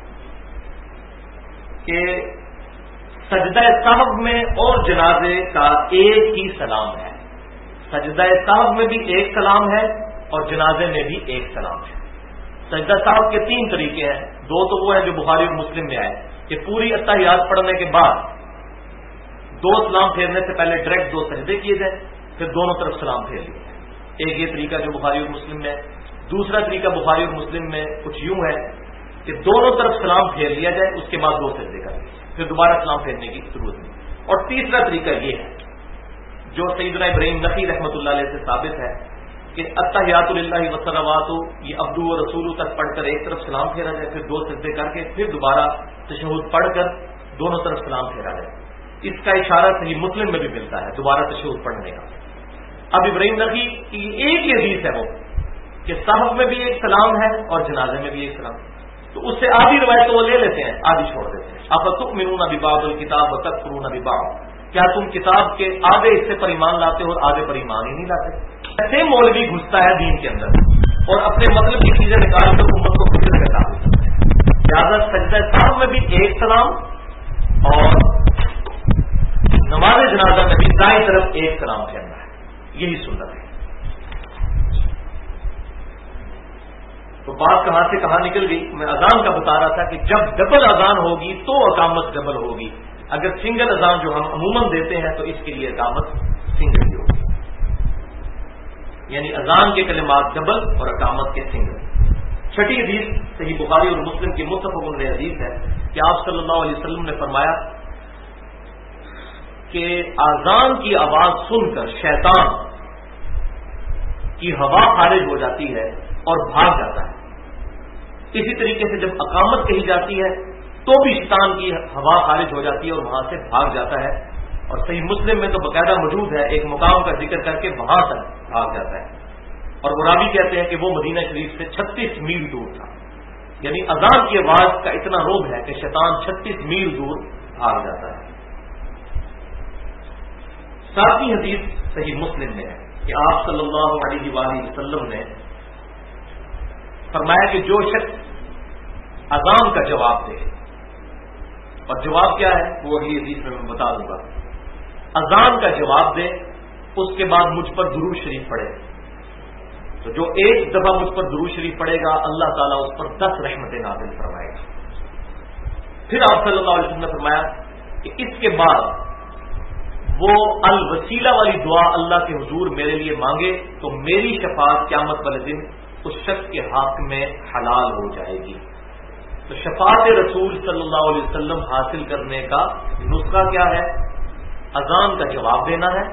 کہ سجدہ سہو میں اور جنازے کا ایک ہی سلام ہے. سجدہ سہو میں بھی ایک سلام ہے اور جنازے میں بھی ایک سلام ہے. سجدہ سہو کے 3 طریقے ہیں، 2 تو وہ ہیں جو بخاری اور مسلم میں آئے کہ پوری اتحیات پڑھنے کے بعد 2 سلام پھیرنے سے پہلے ڈائریکٹ 2 سجدے کیے جائیں، پھر دونوں طرف سلام پھیر لیے جائیں. ایک یہ طریقہ جو بخاری اور مسلم میں ہے. دوسرا طریقہ بخاری اور مسلم میں کچھ یوں ہے کہ دونوں طرف سلام پھیر لیا جائے، اس کے بعد 2 سجدے کر لیں، پھر دوبارہ سلام پھیرنے کی ضرورت نہیں. اور تیسرا طریقہ یہ ہے جو سیدنا ابراہیم نخعی رحمۃ اللہ علیہ سے ثابت ہے کہ التحیات للہ والصلوات یہ عبدہ و رسولہ تک پڑھ کر ایک طرف سلام پھیرا جائے، پھر 2 سجدے کر کے پھر دوبارہ تشہد پڑھ کر دونوں طرف سلام پھیرا جائے. اس کا اشارہ صحیح مسلم میں بھی ملتا ہے دوبارہ تشہد پڑھنے کا. اب ابراہیم نخعی کی ایک ہی حدیث ہے وہ کہ صحف میں بھی ایک سلام ہے اور جنازے میں بھی ایک سلام، تو اس سے آدھی روایت وہ لے لیتے ہیں، آدھی چھوڑ دیتے ہیں. افتؤمنون ببعض الکتاب وتکفرون ببعض، کیا تم کتاب کے آدھے حصے پر ایمان لاتے ہو اور آدھے پر ایمان ہی نہیں لاتے؟ ایسے مولوی گھستا ہے دین کے اندر اور اپنے مطلب کی چیزیں نکال کر امت کو فکر کا ثابت کرتا ہے. لہٰذا سجدہ سہو میں بھی ایک سلام اور نماز جنازہ میں بھی دائیں طرف ایک سلام پھیرنا ہے. یہی سنت ہے. تو بات کہاں سے کہاں نکل گئی؟ میں اذان کا بتا رہا تھا کہ جب ڈبل اذان ہوگی تو اقامت ڈبل ہوگی. اگر سنگل اذان جو ہم عموماً دیتے ہیں تو اس کے لیے اقامت سنگل ہی ہوگی. یعنی اذان کے کلمات ڈبل اور اقامت کے سنگل. چھٹی حدیث صحیح بخاری اور مسلم کی متفق علیہ حدیث ہے کہ آپ صلی اللہ علیہ وسلم نے فرمایا کہ اذان کی آواز سن کر شیطان کی ہوا خارج ہو جاتی ہے اور بھاگ جاتا ہے. اسی طریقے سے جب اقامت کہی جاتی ہے تو بھی شیطان کی ہوا خارج ہو جاتی ہے اور وہاں سے بھاگ جاتا ہے. اور صحیح مسلم میں تو باقاعدہ موجود ہے ایک مقام کا ذکر کر کے وہاں تک بھاگ جاتا ہے. اور وہ راوی کہتے ہیں کہ وہ مدینہ شریف سے 36 میل دور تھا. یعنی اذان کی آواز کا اتنا روب ہے کہ شیطان 36 میل دور بھاگ جاتا ہے. ساتویں حدیث صحیح مسلم میں ہے کہ آپ صلی اللہ علیہ وآلہ وسلم نے فرمایا کہ جو شخص اذان کا جواب دے، اور جواب کیا ہے وہ اگلی حدیث میں بتا دوں گا، اذان کا جواب دے اس کے بعد مجھ پر درود شریف پڑھے، تو جو ایک دفعہ مجھ پر درود شریف پڑھے گا اللہ تعالیٰ اس پر 10 رحمتیں نازل فرمائے گا. پھر آپ صلی اللہ علیہ وسلم نے فرمایا کہ اس کے بعد وہ الوسیلہ والی دعا اللہ کے حضور میرے لیے مانگے تو میری شفاعت قیامت والے دن اس شخص کے حق میں حلال ہو جائے گی. تو شفاعت رسول صلی اللہ علیہ وسلم حاصل کرنے کا نسخہ کیا ہے؟ اذان کا جواب دینا ہے،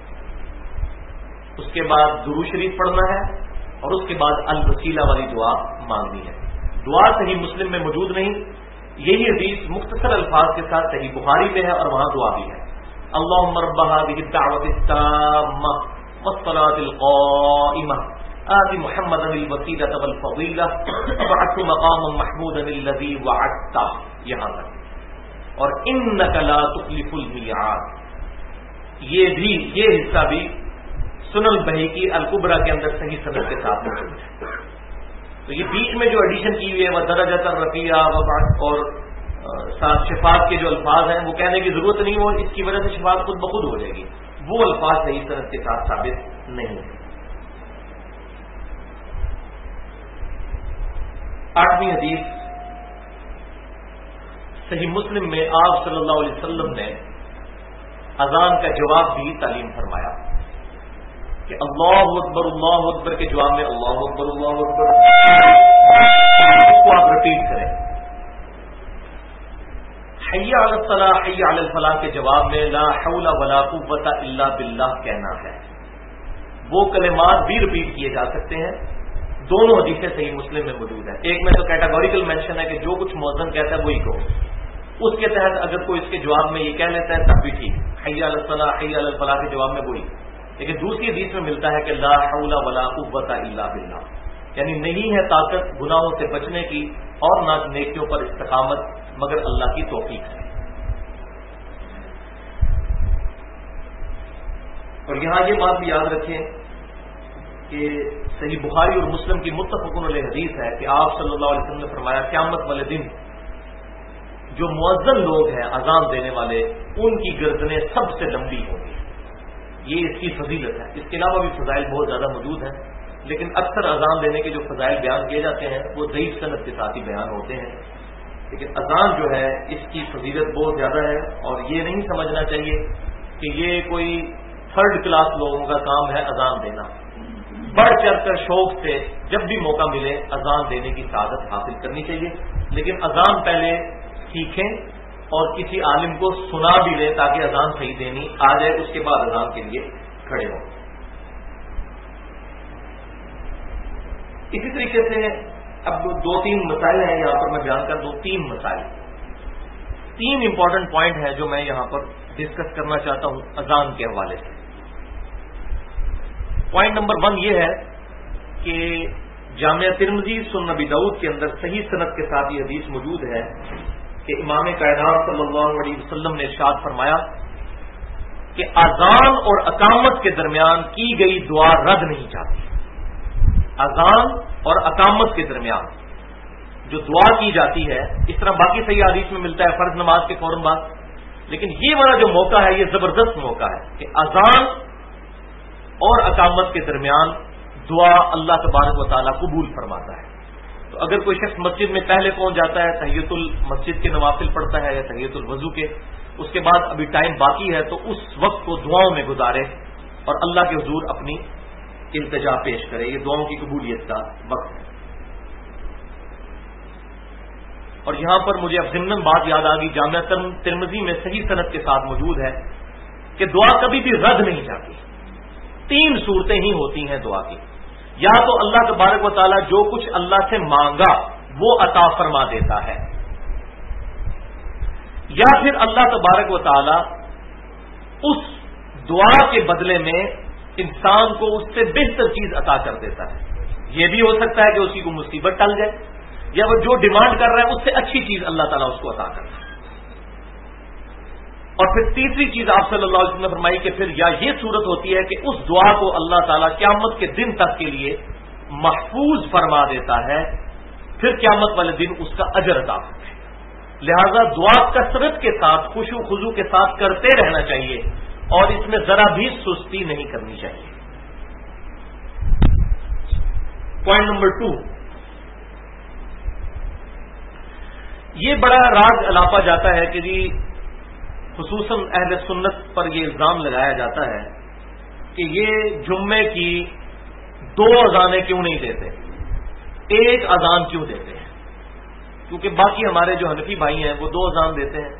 اس کے بعد درود شریف پڑھنا ہے اور اس کے بعد الوسیلہ والی دعا مانگنی ہے. دعا صحیح مسلم میں موجود نہیں. یہی حدیث مختصر الفاظ کے ساتھ صحیح بخاری میں ہے اور وہاں دعا بھی ہے. اللهم رب هذه الدعوة التامة والصلاة القائمة آت محمدا الوسيلة والفضيلة وابعثه مقاما محمودا الذي وعدته. یہاں تک. اور انك لا تخلف الميعاد، یہ حصہ بھی سنن البہیقی الکبریٰ کے اندر صحیح سند کے ساتھ موجود ہے. تو یہ بیچ میں جو ایڈیشن کی ہوئی ہے وہ درجۃ الرفیع اور ساتھ شفاعت کے جو الفاظ ہیں وہ کہنے کی ضرورت نہیں ہو، اس کی وجہ سے شفاعت خود بخود ہو جائے گی. وہ الفاظ صحیح سند کے ساتھ ثابت نہیں ہے. 8ویں حدیث صحیح مسلم میں آپ صلی اللہ علیہ وسلم نے اذان کا جواب بھی تعلیم فرمایا کہ اللہ اکبر کے جواب میں اللہ اکبر اس کو آپ رپیٹ کریں. حی علی الصلاح حی علی الفلاح کے جواب میں لا حول ولا قوت الا باللہ کہنا ہے. وہ کلمات بھی رپیٹ کیے جا سکتے ہیں. دونوں حدیثیں صحیح مسلم میں موجود ہیں. ایک میں تو کیٹاگوریکل مینشن ہے کہ جو کچھ مؤذن کہتا ہے وہی کہو. اس کے تحت اگر کوئی اس کے جواب میں یہ کہہ لیتا ہے تب بھی ٹھیک، حی علی الصلاح حی علی الفلاح کے جواب میں وہی. لیکن دوسری حدیث میں ملتا ہے کہ لا حول ولا قوت الا باللہ، یعنی نہیں ہے طاقت گناہوں سے بچنے کی اور نہ نیکیوں پر استقامت مگر اللہ کی توفیق سے. اور یہاں یہ بات بھی یاد رکھیں کہ صحیح بخاری اور مسلم کی متفق علیہ حدیث ہے کہ آپ صلی اللہ علیہ وسلم نے فرمایا قیامت والے دن جو مؤذن لوگ ہیں اذان دینے والے ان کی گردنیں سب سے لمبی ہوں گی. یہ اس کی فضیلت ہے. اس کے علاوہ بھی فضائل بہت زیادہ موجود ہیں، لیکن اکثر اذان دینے کے جو فضائل بیان کیے جاتے ہیں وہ ضعیف سند کے ساتھ ہی بیان ہوتے ہیں. لیکن اذان جو ہے اس کی فضیلت بہت زیادہ ہے اور یہ نہیں سمجھنا چاہیے کہ یہ کوئی 3rd کلاس لوگوں کا کام ہے اذان دینا. بڑھ چڑھ کر شوق سے جب بھی موقع ملے اذان دینے کی سعادت حاصل کرنی چاہیے. لیکن اذان پہلے سیکھیں اور کسی عالم کو سنا بھی لیں تاکہ اذان صحیح دینی آ جائے، اس کے بعد اذان کے لیے کھڑے ہوں. اسی طریقے سے اب 2-3 مسائل ہیں یہاں پر میں بیان کر دوں. 3 مسائل، 3 امپورٹنٹ پوائنٹ ہیں جو میں یہاں پر ڈسکس کرنا چاہتا ہوں اذان کے حوالے سے. پوائنٹ نمبر 1 یہ ہے کہ جامعہ ترمذی سنن نبی داؤد کے اندر صحیح سند کے ساتھ یہ حدیث موجود ہے کہ امام کائنات صلی اللہ علیہ وسلم نے ارشاد فرمایا کہ اذان اور اقامت کے درمیان کی گئی دعا رد نہیں جاتی. اذان اور اقامت کے درمیان جو دعا کی جاتی ہے، اس طرح باقی صحیح حدیث میں ملتا ہے فرض نماز کے فوراً بعد، لیکن یہ والا جو موقع ہے یہ زبردست موقع ہے کہ اذان اور اقامت کے درمیان دعا اللہ تبارک و تعالیٰ قبول فرماتا ہے. تو اگر کوئی شخص مسجد میں پہلے پہنچ جاتا ہے، تحیۃ المسجد کے نوافل پڑھتا ہے یا تحیۃ الوضو کے، اس کے بعد ابھی ٹائم باقی ہے، تو اس وقت کو دعاؤں میں گزارے اور اللہ کے حضور اپنی التجا پیش کرے. یہ دعاؤں کی قبولیت کا وقت ہے. اور یہاں پر مجھے اب ضمن بات یاد آ گئی، جامعہ ترمذی میں صحیح سند کے ساتھ موجود ہے کہ دعا کبھی بھی رد نہیں جاتی. 3 صورتیں ہی ہوتی ہیں دعا کی. یا تو اللہ تبارک و تعالیٰ جو کچھ اللہ سے مانگا وہ عطا فرما دیتا ہے، یا پھر اللہ تبارک و تعالیٰ اس دعا کے بدلے میں انسان کو اس سے بہتر چیز عطا کر دیتا ہے. یہ بھی ہو سکتا ہے کہ اسی کو مصیبت ٹل جائے، یا وہ جو ڈیمانڈ کر رہا ہے اس سے اچھی چیز اللہ تعالیٰ اس کو عطا کرتا ہے. اور پھر تیسری چیز آپ صلی اللہ علیہ وسلم نے فرمائی کہ پھر یا یہ صورت ہوتی ہے کہ اس دعا کو اللہ تعالیٰ قیامت کے دن تک کے لیے محفوظ فرما دیتا ہے، پھر قیامت والے دن اس کا اجر عطا کرتے ہیں. لہذا دعا کثرت کے ساتھ خشوع خضوع کے ساتھ کرتے رہنا چاہیے اور اس میں ذرا بھی سستی نہیں کرنی چاہیے. پوائنٹ نمبر 2، یہ بڑا راز الاپا جاتا ہے کہ جی خصوصاً اہل سنت پر یہ الزام لگایا جاتا ہے کہ یہ جمعے کی 2 اذانیں کیوں نہیں دیتے، 1 اذان کیوں دیتے ہیں، کیونکہ باقی ہمارے جو حنفی بھائی ہیں وہ 2 اذان دیتے ہیں.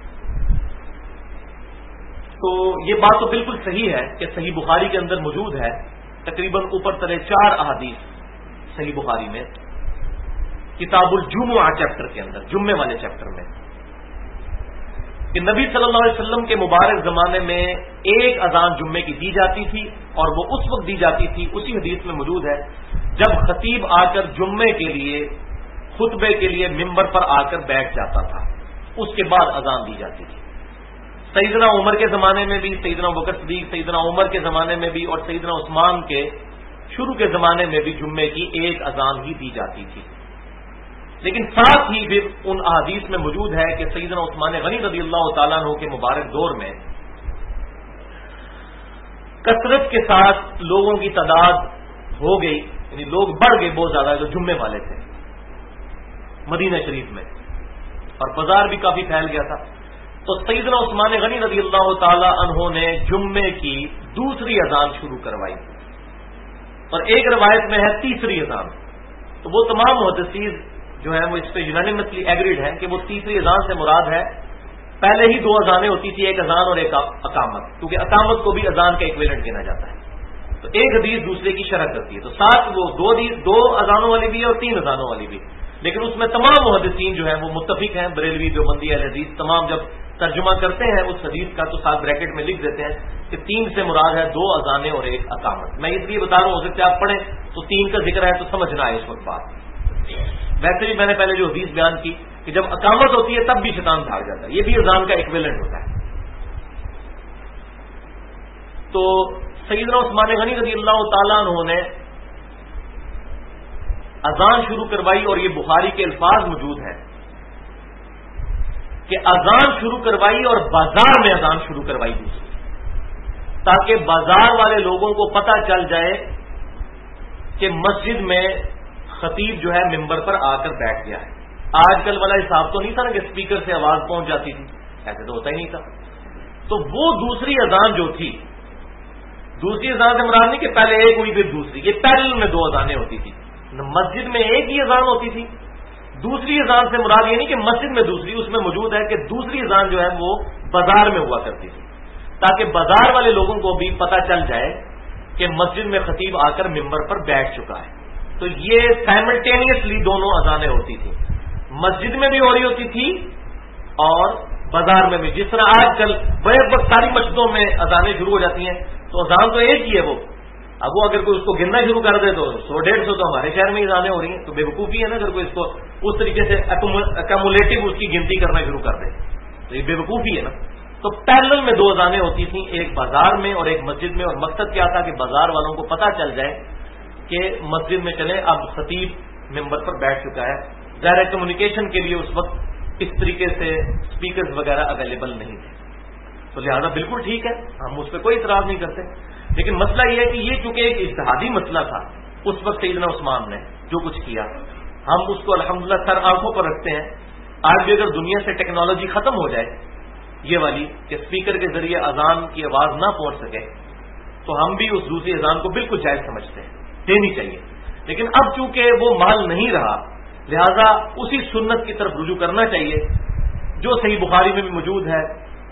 تو یہ بات تو بالکل صحیح ہے کہ صحیح بخاری کے اندر موجود ہے، تقریباً اوپر تلے 4 احادیث صحیح بخاری میں، کتاب الجمعہ چیپٹر کے اندر، جمعے والے چیپٹر میں، کہ نبی صلی اللہ علیہ وسلم کے مبارک زمانے میں 1 اذان جمعے کی دی جاتی تھی، اور وہ اس وقت دی جاتی تھی، اسی حدیث میں موجود ہے، جب خطیب آ کر جمعے کے لیے خطبے کے لیے ممبر پر آ کر بیٹھ جاتا تھا، اس کے بعد اذان دی جاتی تھی. سیدنا عمر کے زمانے میں بھی، سیدنا ابوبکر صدیق، سیدنا عمر کے زمانے میں بھی، اور سیدنا عثمان کے شروع کے زمانے میں بھی جمعے کی 1 اذان ہی دی جاتی تھی. لیکن ساتھ ہی پھر ان احادیث میں موجود ہے کہ سیدنا عثمان غنی رضی اللہ تعالیٰ عنہ کے مبارک دور میں کثرت کے ساتھ لوگوں کی تعداد ہو گئی، یعنی لوگ بڑھ گئے بہت زیادہ جو جمعے والے تھے مدینہ شریف میں، اور بازار بھی کافی پھیل گیا تھا. تو سیدنا عثمان غنی رضی اللہ تعالیٰ عنہ نے جمعے کی 2 اذان شروع کروائی، اور ایک روایت میں ہے 3 اذان. تو وہ تمام محدثین جو ہے وہ اس پہ یونانیمسلی ایگریڈ ہے کہ وہ 3 اذان سے مراد ہے. پہلے ہی 2 اذانیں ہوتی تھی، 1 اذان اور 1 اقامت، کیونکہ اقامت کو بھی اذان کا ایکویلنٹ کہا جاتا ہے. تو ایک حدیث دوسرے کی شرح کرتی ہے، تو ساتھ وہ 2 اذانوں والی بھی ہے اور 3 اذانوں والی بھی. لیکن اس میں تمام محدثین جو ہیں وہ متفق ہیں، بریلوی دیوبندی اہل حدیث تمام جب ترجمہ کرتے ہیں اس حدیث کا تو ساتھ بریکٹ میں لکھ دیتے ہیں کہ 3 سے مراد ہے 2 اذانیں اور 1 اقامت. میں اس لیے بتا رہا ہوں، ہو سکتا ہے آپ پڑھیں تو 3 کا ذکر ہے تو سمجھ نہ آئے اس وقت بات. ویسے بھی میں نے پہلے جو حدیث بیان کی کہ جب اقامت ہوتی ہے تب بھی شیطان بھاگ جاتا ہے، یہ بھی اذان کا ایکویلنٹ ہوتا ہے. تو سیدنا عثمان غنی رضی اللہ تعالیٰ عنہ نے اذان شروع کروائی، اور یہ بخاری کے الفاظ موجود ہیں کہ اذان شروع کروائی اور بازار میں اذان شروع کروائی دوسری، تاکہ بازار والے لوگوں کو پتہ چل جائے کہ مسجد میں خطیب جو ہے ممبر پر آ کر بیٹھ گیا ہے. آج کل والا حساب تو نہیں تھا نا کہ اسپیکر سے آواز پہنچ جاتی تھی، ایسے تو ہوتا ہی نہیں تھا. تو وہ دوسری اذان جو تھی، دوسری اذان سے مراد نہیں کہ پہلے ایک ہوئی پھر دوسری، یہ پہلے میں 2 اذانیں ہوتی تھی. مسجد میں ایک ہی اذان ہوتی تھی، دوسری اذان سے مراد یہ نہیں کہ مسجد میں دوسری، اس میں موجود ہے کہ دوسری اذان جو ہے وہ بازار میں ہوا کرتی تھی، تاکہ بازار والے لوگوں کو بھی پتہ چل جائے کہ مسجد میں خطیب آ کر ممبر پر بیٹھ چکا ہے. تو یہ سائملٹینیسلی دونوں اذانیں ہوتی تھیں، مسجد میں بھی ہو رہی ہوتی تھی اور بازار میں بھی. جس طرح آج کل بڑے وقت ساری مسجدوں میں اذانیں شروع ہو جاتی ہیں، تو اذان تو ایک ہی ہے وہ، اب وہ اگر کوئی اس کو گننا شروع کر دے تو 100-150 تو ہمارے شہر میں اذانیں ہو رہی ہیں. تو بے وقوفی ہے نا اگر کوئی اس کو اس طریقے سے ایکومولیٹو اس کی گنتی کرنا شروع کر دے، تو یہ بے وقوفی ہے نا. تو پیرلل میں 2 اذانیں ہوتی تھیں، ایک بازار میں اور ایک مسجد میں، اور مقصد کیا تھا کہ بازار والوں کو پتہ چل جائے کہ مسجد میں چلیں، اب خطیب ممبر پر بیٹھ چکا ہے. ظاہر کمیونیکیشن کے لیے اس وقت اس طریقے سے اسپیکرز وغیرہ اویلیبل نہیں تھے، تو لہذا بالکل ٹھیک ہے، ہم اس پہ کوئی اعتراض نہیں کرتے. لیکن مسئلہ یہ ہے کہ یہ چونکہ ایک اجتہادی مسئلہ تھا، اس وقت سیدنا عثمان نے جو کچھ کیا، ہم اس کو الحمدللہ سر آنکھوں پر رکھتے ہیں. آج بھی اگر دنیا سے ٹیکنالوجی ختم ہو جائے یہ والی کہ اسپیکر کے ذریعے اذان کی آواز نہ پہنچ سکے، تو ہم بھی اس دوسری اذان کو بالکل جائز سمجھتے ہیں، دینی چاہیے. لیکن اب چونکہ وہ محل نہیں رہا، لہذا اسی سنت کی طرف رجوع کرنا چاہیے جو صحیح بخاری میں بھی موجود ہے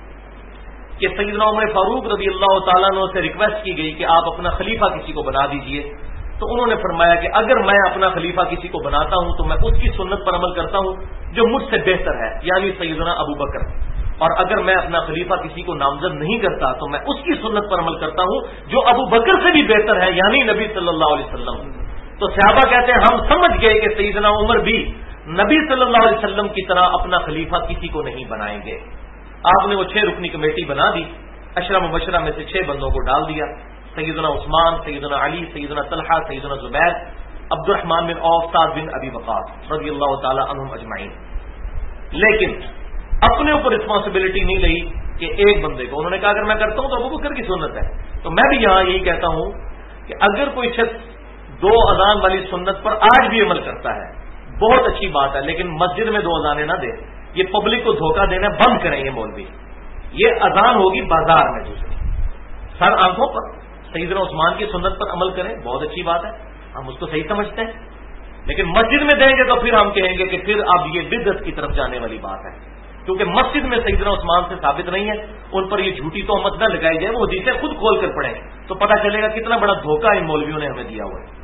کہ سیدنا عمر فاروق رضی اللہ تعالیٰ عنہ سے ریکویسٹ کی گئی کہ آپ اپنا خلیفہ کسی کو بنا دیجئے، تو انہوں نے فرمایا کہ اگر میں اپنا خلیفہ کسی کو بناتا ہوں تو میں اس کی سنت پر عمل کرتا ہوں جو مجھ سے بہتر ہے، یعنی سیدنا ابو بکر، اور اگر میں اپنا خلیفہ کسی کو نامزد نہیں کرتا تو میں اس کی سنت پر عمل کرتا ہوں جو ابو بکر سے بھی بہتر ہے، یعنی نبی صلی اللہ علیہ وسلم. تو صحابہ کہتے ہیں ہم سمجھ گئے کہ سیدنا عمر بھی نبی صلی اللہ علیہ وسلم کی طرح اپنا خلیفہ کسی کو نہیں بنائیں گے. آپ نے وہ 6 رکنی کمیٹی بنا دی، 10 مبشرہ میں سے 6 بندوں کو ڈال دیا، سیدنا عثمان، سیدنا علی، سیدنا طلحہ، سیدنا زبیر، عبد الرحمن بن عوف، سعد بن ابی وقاص رضی اللہ تعالی عنہم اجمعین. لیکن اپنے اوپر رسپانسبلٹی نہیں لئی کہ ایک بندے کو، انہوں نے کہا اگر میں کرتا ہوں تو ابو بکر کی سنت ہے. تو میں بھی یہاں یہی کہتا ہوں کہ اگر کوئی شخص 2 اذان والی سنت پر آج بھی عمل کرتا ہے بہت اچھی بات ہے، لیکن مسجد میں 2 اذانیں نہ دے. یہ پبلک کو دھوکہ دینا بند کریں یہ مولوی. یہ اذان ہوگی بازار میں دوسری، سر آنکھوں پر سیدنا عثمان کی سنت پر عمل کریں، بہت اچھی بات ہے، ہم اس کو صحیح سمجھتے ہیں. لیکن مسجد میں دیں گے تو پھر ہم کہیں گے کہ پھر اب یہ بدعت کی طرف جانے والی بات ہے، کیونکہ مسجد میں سیدنا عثمان سے ثابت نہیں ہے. ان پر یہ جھوٹی تہمت نہ لگائی جائے، وہ حدیثیں خود کھول کر پڑھیں تو پتہ چلے گا کتنا بڑا دھوکہ ان مولویوں نے ہمیں دیا ہوا ہے.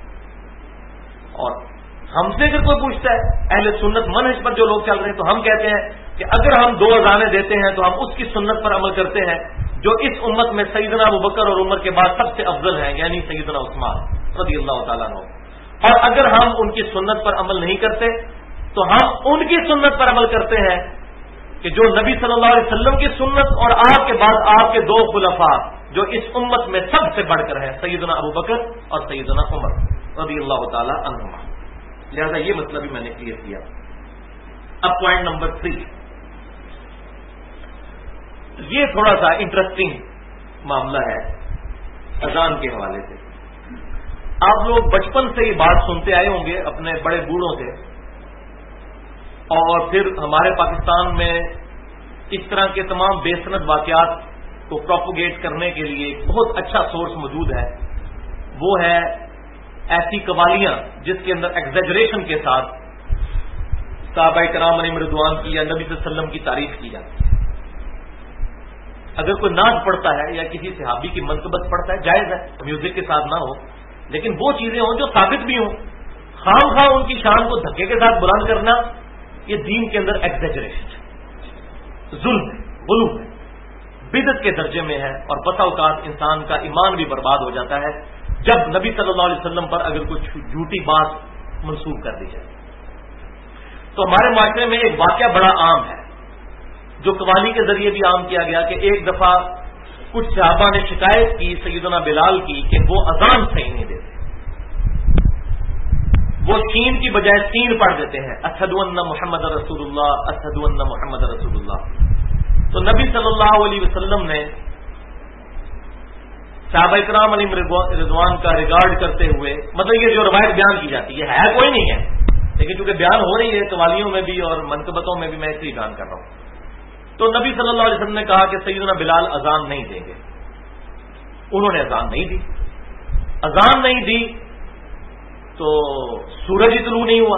اور ہم سے اگر کوئی پوچھتا ہے اہل سنت منہج پر جو لوگ چل رہے ہیں، تو ہم کہتے ہیں کہ اگر ہم 2 اذانیں دیتے ہیں تو ہم اس کی سنت پر عمل کرتے ہیں جو اس امت میں سیدنا ابو بکر اور عمر کے بعد سب سے افضل ہیں، یعنی سیدنا عثمان رضی اللہ تعالیٰ عنہ. اور اگر ہم ان کی سنت پر عمل نہیں کرتے تو ہم ان کی سنت پر عمل کرتے ہیں کہ جو نبی صلی اللہ علیہ وسلم کی سنت اور آپ کے بعد آپ کے 2 خلفاء جو اس امت میں سب سے بڑھ کر ہیں، سیدنا ابو بکر اور سیدنا عمر رضی اللہ تعالی عنہما. لہذا یہ مسئلہ بھی میں نے کلیئر کیا. اب پوائنٹ نمبر 3، یہ تھوڑا سا انٹرسٹنگ معاملہ ہے اذان کے حوالے سے. آپ لوگ بچپن سے یہ بات سنتے آئے ہوں گے اپنے بڑے بوڑھوں سے، اور پھر ہمارے پاکستان میں اس طرح کے تمام بے سند واقعات کو پروپوگیٹ کرنے کے لیے ایک بہت اچھا سورس موجود ہے، وہ ہے ایسی قوالیاں جس کے اندر ایگزیجریشن کے ساتھ صحابہ کرام علیہم رضوان کی یا نبی صلی اللہ علیہ وسلم کی تعریف کی جاتی ہے. اگر کوئی نعت پڑھتا ہے یا کسی صحابی کی منقبت پڑھتا ہے جائز ہے، میوزک کے ساتھ نہ ہو، لیکن وہ چیزیں ہوں جو ثابت بھی ہوں. خام خواہ ان کی شان کو دھکے کے ساتھ بلند کرنا یہ دین کے اندر ایگزیجریشن ہے، ظلم ہے، غلو ہے، بدعت کے درجے میں ہے. اور بسا اوقات انسان کا ایمان بھی برباد ہو جاتا ہے جب نبی صلی اللہ علیہ وسلم پر اگر کچھ جھوٹی بات منسوب کر دی جائے. تو ہمارے معاشرے میں ایک واقعہ بڑا عام ہے جو قوالی کے ذریعے بھی عام کیا گیا کہ ایک دفعہ کچھ صحابہ نے شکایت کی سیدنا بلال کی کہ وہ اذان صحیح نہیں دیتے، وہ شین کی بجائے سین پڑھ دیتے ہیں، اشہد ان محمد رسول اللہ، اشہد ان محمد رسول اللہ. تو نبی صلی اللہ علیہ وسلم نے صحابہ کرام علیہ رضوان کا ریگارڈ کرتے ہوئے، مطلب یہ جو روایت بیان کی جاتی ہے کوئی نہیں ہے، لیکن چونکہ بیان ہو رہی ہے قوالیوں میں بھی اور منقبتوں میں بھی، میں اس لیے بیان کر رہا ہوں. تو نبی صلی اللہ علیہ وسلم نے کہا کہ سیدنا بلال اذان نہیں دیں گے. انہوں نے اذان نہیں دی. اذان نہیں دی تو سورج ہی طلوع نہیں ہوا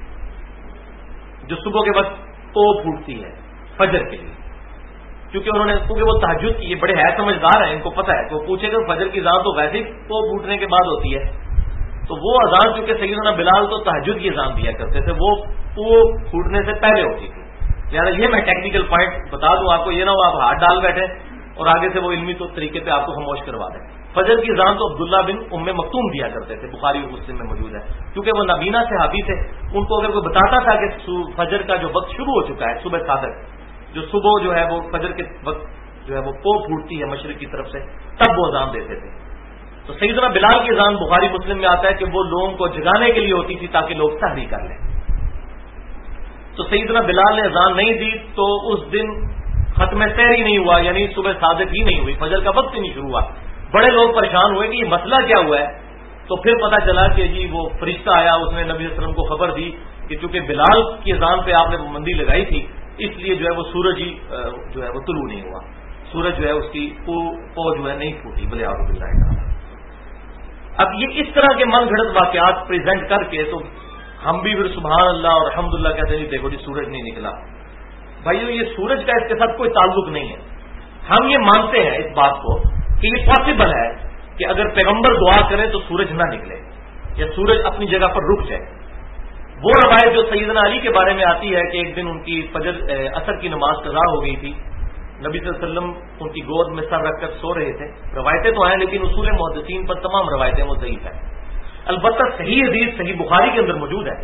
جو صبح کے وقت تو پھوٹتی ہے فجر کے لیے، کیونکہ وہ تہجد کی، یہ بڑے ہے سمجھدار ہیں، ان کو پتہ ہے. تو پوچھے کہ فجر کی اذان تو ویسے ہی تو پھوٹنے کے بعد ہوتی ہے، تو وہ اذان چونکہ سیدنا بلال تو تہجد کی اذان دیا کرتے تھے، وہ پھوٹنے سے پہلے ہوتی تھی. لہٰذا یہ میں ٹیکنیکل پوائنٹ بتا دوں آپ کو، یہ نہ ہو آپ ہاتھ ڈال بیٹھے اور آگے سے وہ علمی طریقے پہ آپ کو خاموش کروا دیں. فجر کی اذان تو عبداللہ بن ام مکتوم دیا کرتے تھے، بخاری اور مسلم میں موجود ہے، کیونکہ وہ نبینا صحابی تھے. ان کو اگر کوئی بتاتا تھا کہ فجر کا جو وقت شروع ہو چکا ہے، صبح صادق جو صبح جو ہے وہ فجر کے وقت جو ہے وہ پو پھوٹتی ہے مشرق کی طرف سے تب وہ اذان دیتے تھے. تو سیدنا بلال کی اذان بخاری مسلم میں آتا ہے کہ وہ لوگوں کو جگانے کے لیے ہوتی تھی تاکہ لوگ سحری کر لیں. تو سیدنا بلال نے اذان نہیں دی تو اس دن ختم سحری نہیں ہوا, یعنی صبح صادق ہی نہیں ہوئی, فجر کا وقت ہی نہیں شروع ہوا. بڑے لوگ پریشان ہوئے کہ یہ مسئلہ کیا ہوا ہے. تو پھر پتہ چلا کہ جی وہ فرشتہ آیا, اس نے نبی صلی اللہ علیہ وسلم کو خبر دی کہ چونکہ بلال کی اذان پہ آپ نے پابندی لگائی تھی اس لیے جو ہے وہ سورج ہی جو ہے وہ طلوع نہیں ہوا, سورج جو ہے اس کی پو جو ہے نہیں پھوٹی. بلے آپ کو بلائے گا. اب یہ اس طرح کے من گھڑت واقعات پریزنٹ کر کے تو ہم بھی پھر سبحان اللہ اور الحمدللہ کہتے ہیں دیکھو جی سورج نہیں نکلا. بھائیو یہ سورج کا اس کے ساتھ کوئی تعلق نہیں ہے. ہم یہ مانتے ہیں اس بات کو کہ یہ پاسبل ہے کہ اگر پیغمبر دعا کرے تو سورج نہ نکلے یا سورج اپنی جگہ پر رک جائے. وہ روایت جو سیدنا علی کے بارے میں آتی ہے کہ ایک دن ان کی فجر عصر کی نماز قضا ہو گئی تھی, نبی صلی اللہ علیہ وسلم ان کی گود میں سر رکھ کر سو رہے تھے. روایتیں تو ہیں لیکن اصول محدثین پر تمام روایتیں وہ ضعیف ہیں. البتہ صحیح حدیث صحیح بخاری کے اندر موجود ہے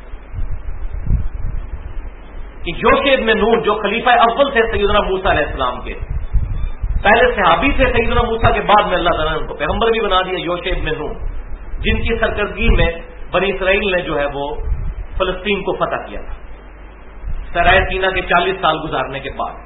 کہ یوشع ابن نون جو خلیفہ اول تھے سیدنا موسیٰ علیہ السلام کے, پہلے صحابی تھے سیدنا موسیٰ کے بعد میں اللہ تعالیٰ نے ان کو پیغمبر بھی بنا دیا, یوشع ابن نون جن کی سرکردگی میں بنی اسرائیل نے جو ہے وہ فلسطین کو فتح کیا تھا سرائے سینا کے 40 سال گزارنے کے بعد.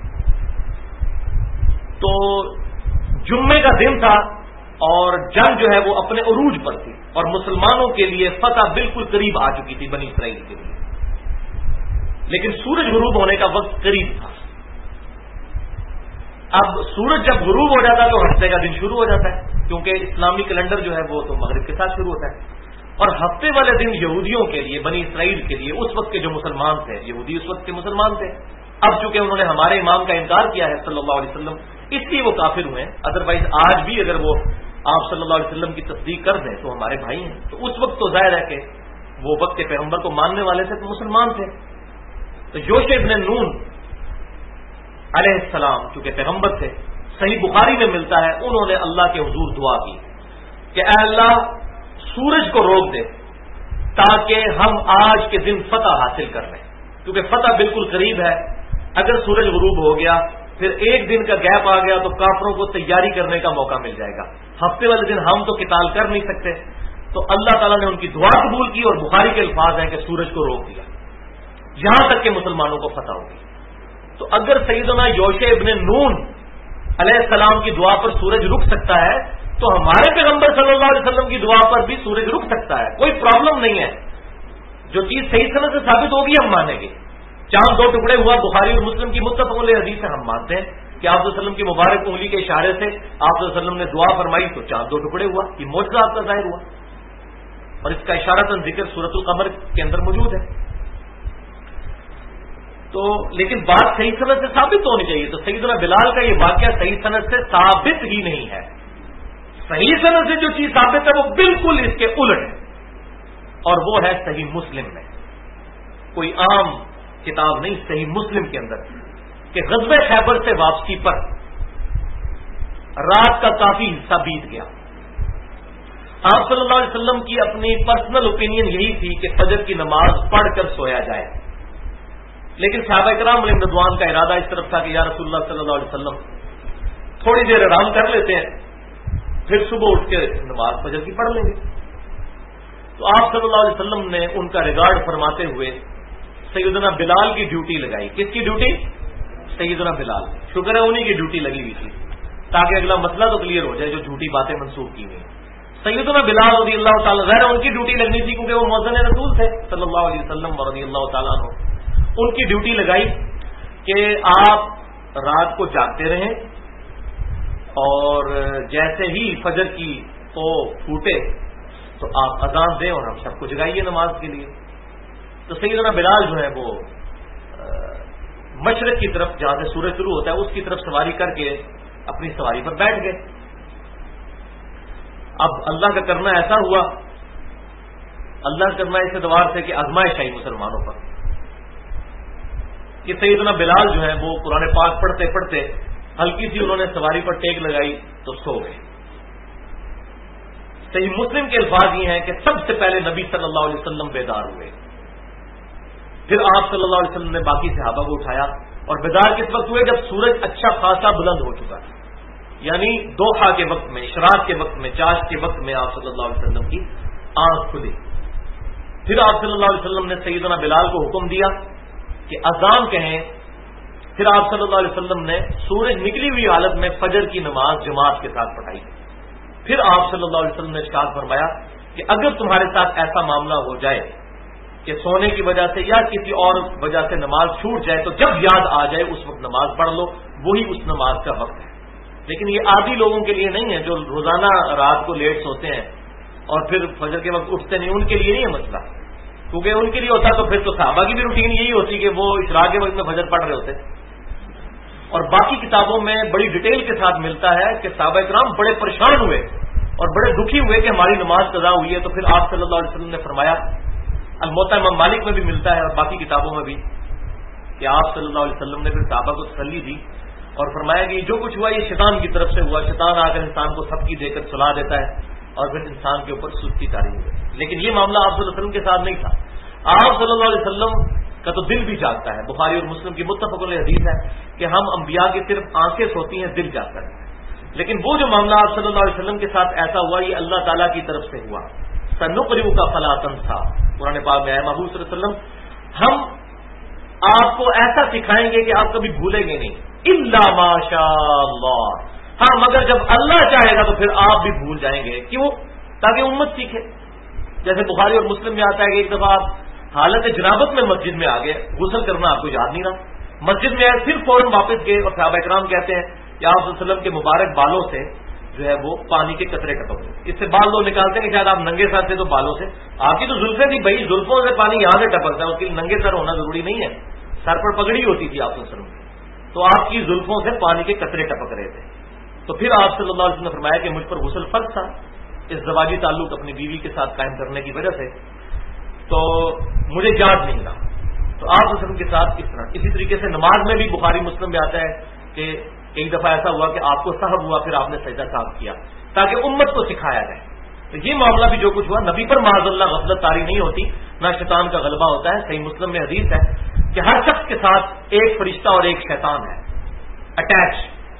تو جمعے کا دن تھا اور جنگ جو ہے وہ اپنے عروج پر تھی اور مسلمانوں کے لیے فتح بالکل قریب آ چکی تھی بنی اسرائیل کے لیے, لیکن سورج غروب ہونے کا وقت قریب تھا. اب سورج جب غروب ہو جاتا ہے تو ہفتے کا دن شروع ہو جاتا ہے کیونکہ اسلامی کیلنڈر جو ہے وہ تو مغرب کے ساتھ شروع ہوتا ہے. اور ہفتے والے دن یہودیوں کے لیے بنی اسرائیل کے لیے اس وقت کے جو مسلمان تھے, یہودی اس وقت کے مسلمان تھے, اب چونکہ انہوں نے ہمارے امام کا انکار کیا ہے صلی اللہ علیہ وسلم اس لیے وہ کافر ہوئے ہیں. ادروائز آج بھی اگر وہ آپ صلی اللہ علیہ وسلم کی تصدیق کر دیں تو ہمارے بھائی ہیں. تو اس وقت تو ظاہر ہے کہ وہ وقت کے پیغمبر کو ماننے والے تھے تو مسلمان تھے. تو یوشع ابن نون علیہ السلام چونکہ پیغمبر تھے, صحیح بخاری میں ملتا ہے انہوں نے اللہ کے حضور دعا کی کہ اے اللہ سورج کو روک دے تاکہ ہم آج کے دن فتح حاصل کر لیں, کیونکہ فتح بالکل قریب ہے. اگر سورج غروب ہو گیا پھر ایک دن کا گیپ آ گیا تو کافروں کو تیاری کرنے کا موقع مل جائے گا. ہفتے والے دن ہم تو قتال کر نہیں سکتے. تو اللہ تعالیٰ نے ان کی دعا قبول کی اور بخاری کے الفاظ ہیں کہ سورج کو روک دیا یہاں تک کہ مسلمانوں کو فتح ہوگی. تو اگر سیدنا یوشع ابن نون علیہ السلام کی دعا پر سورج رک سکتا ہے تو ہمارے پیغمبر صلی اللہ علیہ وسلم کی دعا پر بھی سورج رک سکتا ہے, کوئی پرابلم نہیں ہے. جو چیز صحیح سند سے ثابت ہوگی ہم مانیں گے. چاند 2 ٹکڑے ہوا بخاری اور مسلم کی متفق علیہ حدیث سے ہم مانتے ہیں کہ آپ صلی اللہ علیہ وسلم کی مبارک انگلی کے اشارے سے آپ صلی اللہ علیہ وسلم نے دعا فرمائی تو چاند 2 ٹکڑے ہوا. یہ معجزہ آپ کا ظاہر ہوا اور اس کا اشارتاً ذکر سورۃ القمر کے اندر موجود ہے. تو لیکن بات صحیح سند سے ثابت ہونی چاہیے. تو سیدنا بلال کا یہ واقعہ صحیح سند سے ثابت ہی نہیں ہے. صحیح سند سے جو چیز ثابت ہے وہ بالکل اس کے الٹ ہے اور وہ ہے صحیح مسلم میں. کوئی عام کتاب نہیں, صحیح مسلم کے اندر کہ غزوہ خیبر سے واپسی پر رات کا کافی حصہ بیت گیا. آپ صلی اللہ علیہ وسلم کی اپنی پرسنل اوپینین یہی تھی کہ فجر کی نماز پڑھ کر سویا جائے, لیکن صحابہ کرام علیہ رضوان کا ارادہ اس طرف تھا کہ یا رسول اللہ صلی اللہ علیہ وسلم تھوڑی دیر آرام کر لیتے ہیں پھر صبح اٹھ کے نماز فجر کی پڑھ لیں گے. تو آپ صلی اللہ علیہ وسلم نے ان کا ریگارڈ فرماتے ہوئے سیدنا بلال کی ڈیوٹی لگائی. کس کی ڈیوٹی؟ سیدنا بلال. شکر ہے انہی کی ڈیوٹی لگی ہوئی تھی تاکہ اگلا مسئلہ تو کلیئر ہو جائے جو جھوٹی باتیں منسوخ کی ہوئی. سیدنا بلال رضی اللہ تعالیٰ ظاہر ان کی ڈیوٹی لگنی تھی کیونکہ وہ مؤذن رسول تھے صلی اللہ علیہ وسلم رضی اللہ تعالیٰ عنہ. ان کی ڈیوٹی لگائی کہ آپ رات کو جاگتے رہیں اور جیسے ہی فجر کی تو پھوٹے تو آپ اذان دیں اور ہم سب کو جگائیے نماز کے لیے. تو سیدنا بلال جو ہے وہ مشرق کی طرف جہاں سے سورج شروع ہوتا ہے اس کی طرف سواری کر کے اپنی سواری پر بیٹھ گئے. اب اللہ کا کرنا ایسا ہوا, اللہ کا کرنا اس اعتبار سے کہ آزمائش آئی مسلمانوں پر کہ سیدنا بلال جو ہے وہ قرآن پاک پڑھتے پڑھتے ہلکی سی انہوں نے سواری پر ٹیک لگائی تو سو گئے. صحیح مسلم کے الفاظ یہ ہیں کہ سب سے پہلے نبی صلی اللہ علیہ وسلم بیدار ہوئے, پھر آپ صلی اللہ علیہ وسلم نے باقی صحابہ کو اٹھایا اور بیدار کس وقت ہوئے؟ جب سورج اچھا خاصا بلند ہو چکا تھا، یعنی دوحہ کے وقت میں، اشراق کے وقت میں، چاش کے وقت میں آپ صلی اللہ علیہ وسلم کی آنکھ کھلی۔ پھر آپ صلی اللہ علیہ وسلم نے سیدنا بلال کو حکم دیا کہ اذان کہیں۔ پھر آپ صلی اللہ علیہ وسلم نے سورج نکلی ہوئی حالت میں فجر کی نماز جماعت کے ساتھ پڑھائی۔ پھر آپ صلی اللہ علیہ وسلم نے ارشاد فرمایا کہ اگر تمہارے ساتھ ایسا معاملہ ہو جائے کہ سونے کی وجہ سے یا کسی اور وجہ سے نماز چھوٹ جائے تو جب یاد آ جائے اس وقت نماز پڑھ لو، وہی اس نماز کا وقت ہے۔ لیکن یہ عادی لوگوں کے لیے نہیں ہے جو روزانہ رات کو لیٹ سوتے ہیں اور پھر فجر کے وقت اٹھتے نہیں، ان کے لیے نہیں ہے مسئلہ، کیونکہ ان کے لیے ہوتا تو پھر تو صحابہ کی بھی روٹین یہی ہوتی کہ وہ اشراق کے وقت میں فجر پڑھ رہے ہوتے۔ اور باقی کتابوں میں بڑی ڈیٹیل کے ساتھ ملتا ہے کہ صحابہ کرام بڑے پریشان ہوئے اور بڑے دکھی ہوئے کہ ہماری نماز قضا ہوئی ہے۔ تو پھر آپ صلی اللہ علیہ وسلم نے فرمایا، الموطا امام مالک میں بھی ملتا ہے اور باقی کتابوں میں بھی، کہ آپ صلی اللہ علیہ وسلم نے پھر صحابہ کو تسلی دی اور فرمایا کہ جو کچھ ہوا یہ شیطان کی طرف سے ہوا، شیطان آ کر انسان کو سب کی دے کر سلا دیتا ہے اور پھر انسان کے اوپر سستی طاری ہو گئی۔ لیکن یہ معاملہ آپ صلی اللہ علیہ وسلم کے ساتھ نہیں تھا۔ آپ صلی اللہ علیہ وسلم کا تو دل بھی جاگتا ہے، بخاری اور مسلم کی متفق علیہ حدیث ہے کہ ہم انبیاء کی صرف آنکھیں سوتی ہیں، دل جاگتا ہے۔ لیکن وہ جو معاملہ آپ صلی اللہ علیہ وسلم کے ساتھ ایسا ہوا یہ اللہ تعالیٰ کی طرف سے ہوا۔ سنقرئک فلا تنسیٰ، قرآن پاک میں ہے محبوب صلی اللہ علیہ وسلم ہم آپ کو ایسا سکھائیں گے کہ آپ کبھی بھولیں گے نہیں، الا ماشاء اللہ، ہاں مگر جب اللہ چاہے گا تو پھر آپ بھی بھول جائیں گے۔ کیوں؟ تاکہ امت سیکھے۔ جیسے بخاری اور مسلم میں آتا ہے کہ ایک دفعہ آپ حالت جنابت میں مسجد میں آ گئے، غسل کرنا آپ کو یاد نہیں رہا، مسجد میں آئے پھر فوراً واپس گئے اور صحابہ کرام کہتے ہیں کہ آپ صلی اللہ علیہ وسلم کے مبارک بالوں سے جو ہے وہ پانی کے قطرے ٹپک گئے۔ اس سے بال لوگ نکالتے ہیں کہ شاید آپ ننگے سر تھے تو بالوں سے، آپ کی تو زلفیں تھی بھائی، زلفوں سے پانی یہاں سے ٹپکتا ہے، اس کے لیے ننگے سر ہونا ضروری نہیں ہے، سر پر پگڑی ہوتی تھی آپ صلی اللہ علیہ وسلم، تو آپ کی زلفوں سے پانی کے قطرے ٹپک رہے تھے۔ تو پھر آپ صلی اللہ علیہ وسلم نے فرمایا کہ مجھ پر غسل فرض تھا اس زواجی تعلق اپنی بیوی کے ساتھ قائم کرنے کی وجہ سے، تو مجھے یاد نہیں رہا۔ تو آپ صلی اللہ علیہ وسلم کے ساتھ اس طرح، اسی طریقے سے نماز میں بھی بخاری مسلم میں آتا ہے کہ ایک دفعہ ایسا ہوا کہ آپ کو صحب ہوا، پھر آپ نے سجدہ صاحب کیا تاکہ امت کو سکھایا جائے۔ تو یہ معاملہ بھی جو کچھ ہوا، نبی پر معاذ اللہ غفلت طاری نہیں ہوتی، نہ شیطان کا غلبہ ہوتا ہے۔ صحیح مسلم میں حدیث ہے کہ ہر شخص کے ساتھ ایک فرشتہ اور ایک شیطان ہے اٹیچ۔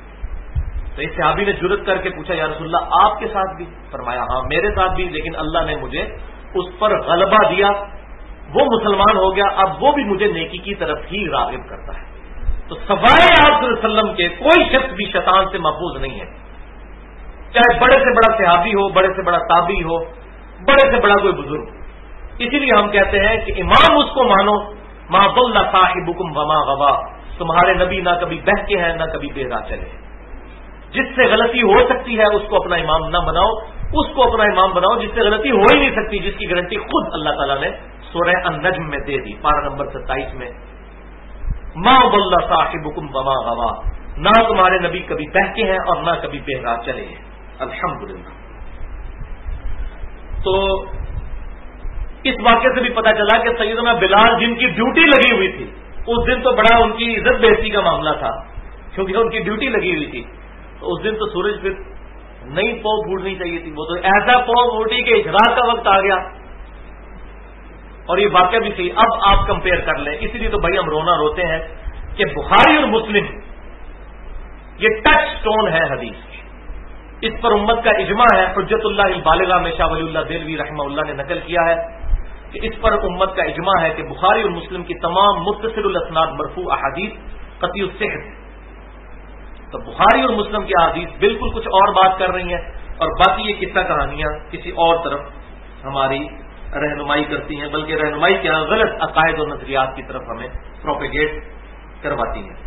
تو اس صحابی نے جرت کر کے پوچھا، یا رسول اللہ آپ کے ساتھ بھی؟ فرمایا ہاں میرے ساتھ بھی، لیکن اللہ نے مجھے اس پر غلبہ دیا، وہ مسلمان ہو گیا، اب وہ بھی مجھے نیکی کی طرف ہی راغب کرتا ہے۔ تو سوائے آپ صلی اللہ علیہ وسلم کے کوئی شخص بھی شیطان سے محفوظ نہیں ہے، چاہے بڑے سے بڑا صحابی ہو، بڑے سے بڑا تابعی ہو، بڑے سے بڑا کوئی بزرگ۔ اسی لیے ہم کہتے ہیں کہ امام اس کو مانو، ما ضل صاحبکم وما غوا، تمہارے نبی نہ کبھی بہکے ہیں نہ کبھی بے راہ چلے۔ جس سے غلطی ہو سکتی ہے اس کو اپنا امام نہ بناؤ، اس کو اپنا امام بناؤ جس سے غلطی ہو ہی نہیں سکتی، جس کی گارنٹی خود اللہ تعالیٰ نے سورہ النجم میں دے دی، پارہ نمبر 27 میں، ما ضل صاحبکم وما غوا، نہ تمہارے نبی کبھی بہکے ہیں اور نہ کبھی بے راہ چلے ہیں۔ الحمدللہ۔ تو اس واقعے سے بھی پتہ چلا کہ سیدنا بلال جن کی ڈیوٹی لگی ہوئی تھی اس دن تو بڑا ان کی عزت بےزتی کا معاملہ تھا، کیونکہ ان کی ڈیوٹی لگی ہوئی تھی، تو اس دن تو سورج پھر نہیں پو پھوٹنی چاہیے تھی، وہ تو ایسا پو پھوٹی کہ اشراق کا وقت آ گیا۔ اور یہ واقعہ بھی صحیح، اب آپ کمپیئر کر لیں، اسی لیے تو بھائی ہم رونا روتے ہیں کہ بخاری اور مسلم یہ ٹچ سٹون ہے حدیث کی، اس پر امت کا اجماع ہے۔ حجت اللہ البالغہ میں شاہ ولی اللہ دہلوی رحمہ اللہ نے نقل کیا ہے کہ اس پر امت کا اجماع ہے کہ بخاری اور مسلم کی تمام متصل الاسناد مرفوع احادیث قطعی الصحت ہے۔ تو بخاری اور مسلم کی احادیث بالکل کچھ اور بات کر رہی ہیں، اور باقی یہ قصہ کہانیاں کسی اور طرف ہماری رہنمائی کرتی ہیں، بلکہ رہنمائی کیا غلط عقائد اور نظریات کی طرف ہمیں پروپیگیٹ کرواتی ہیں۔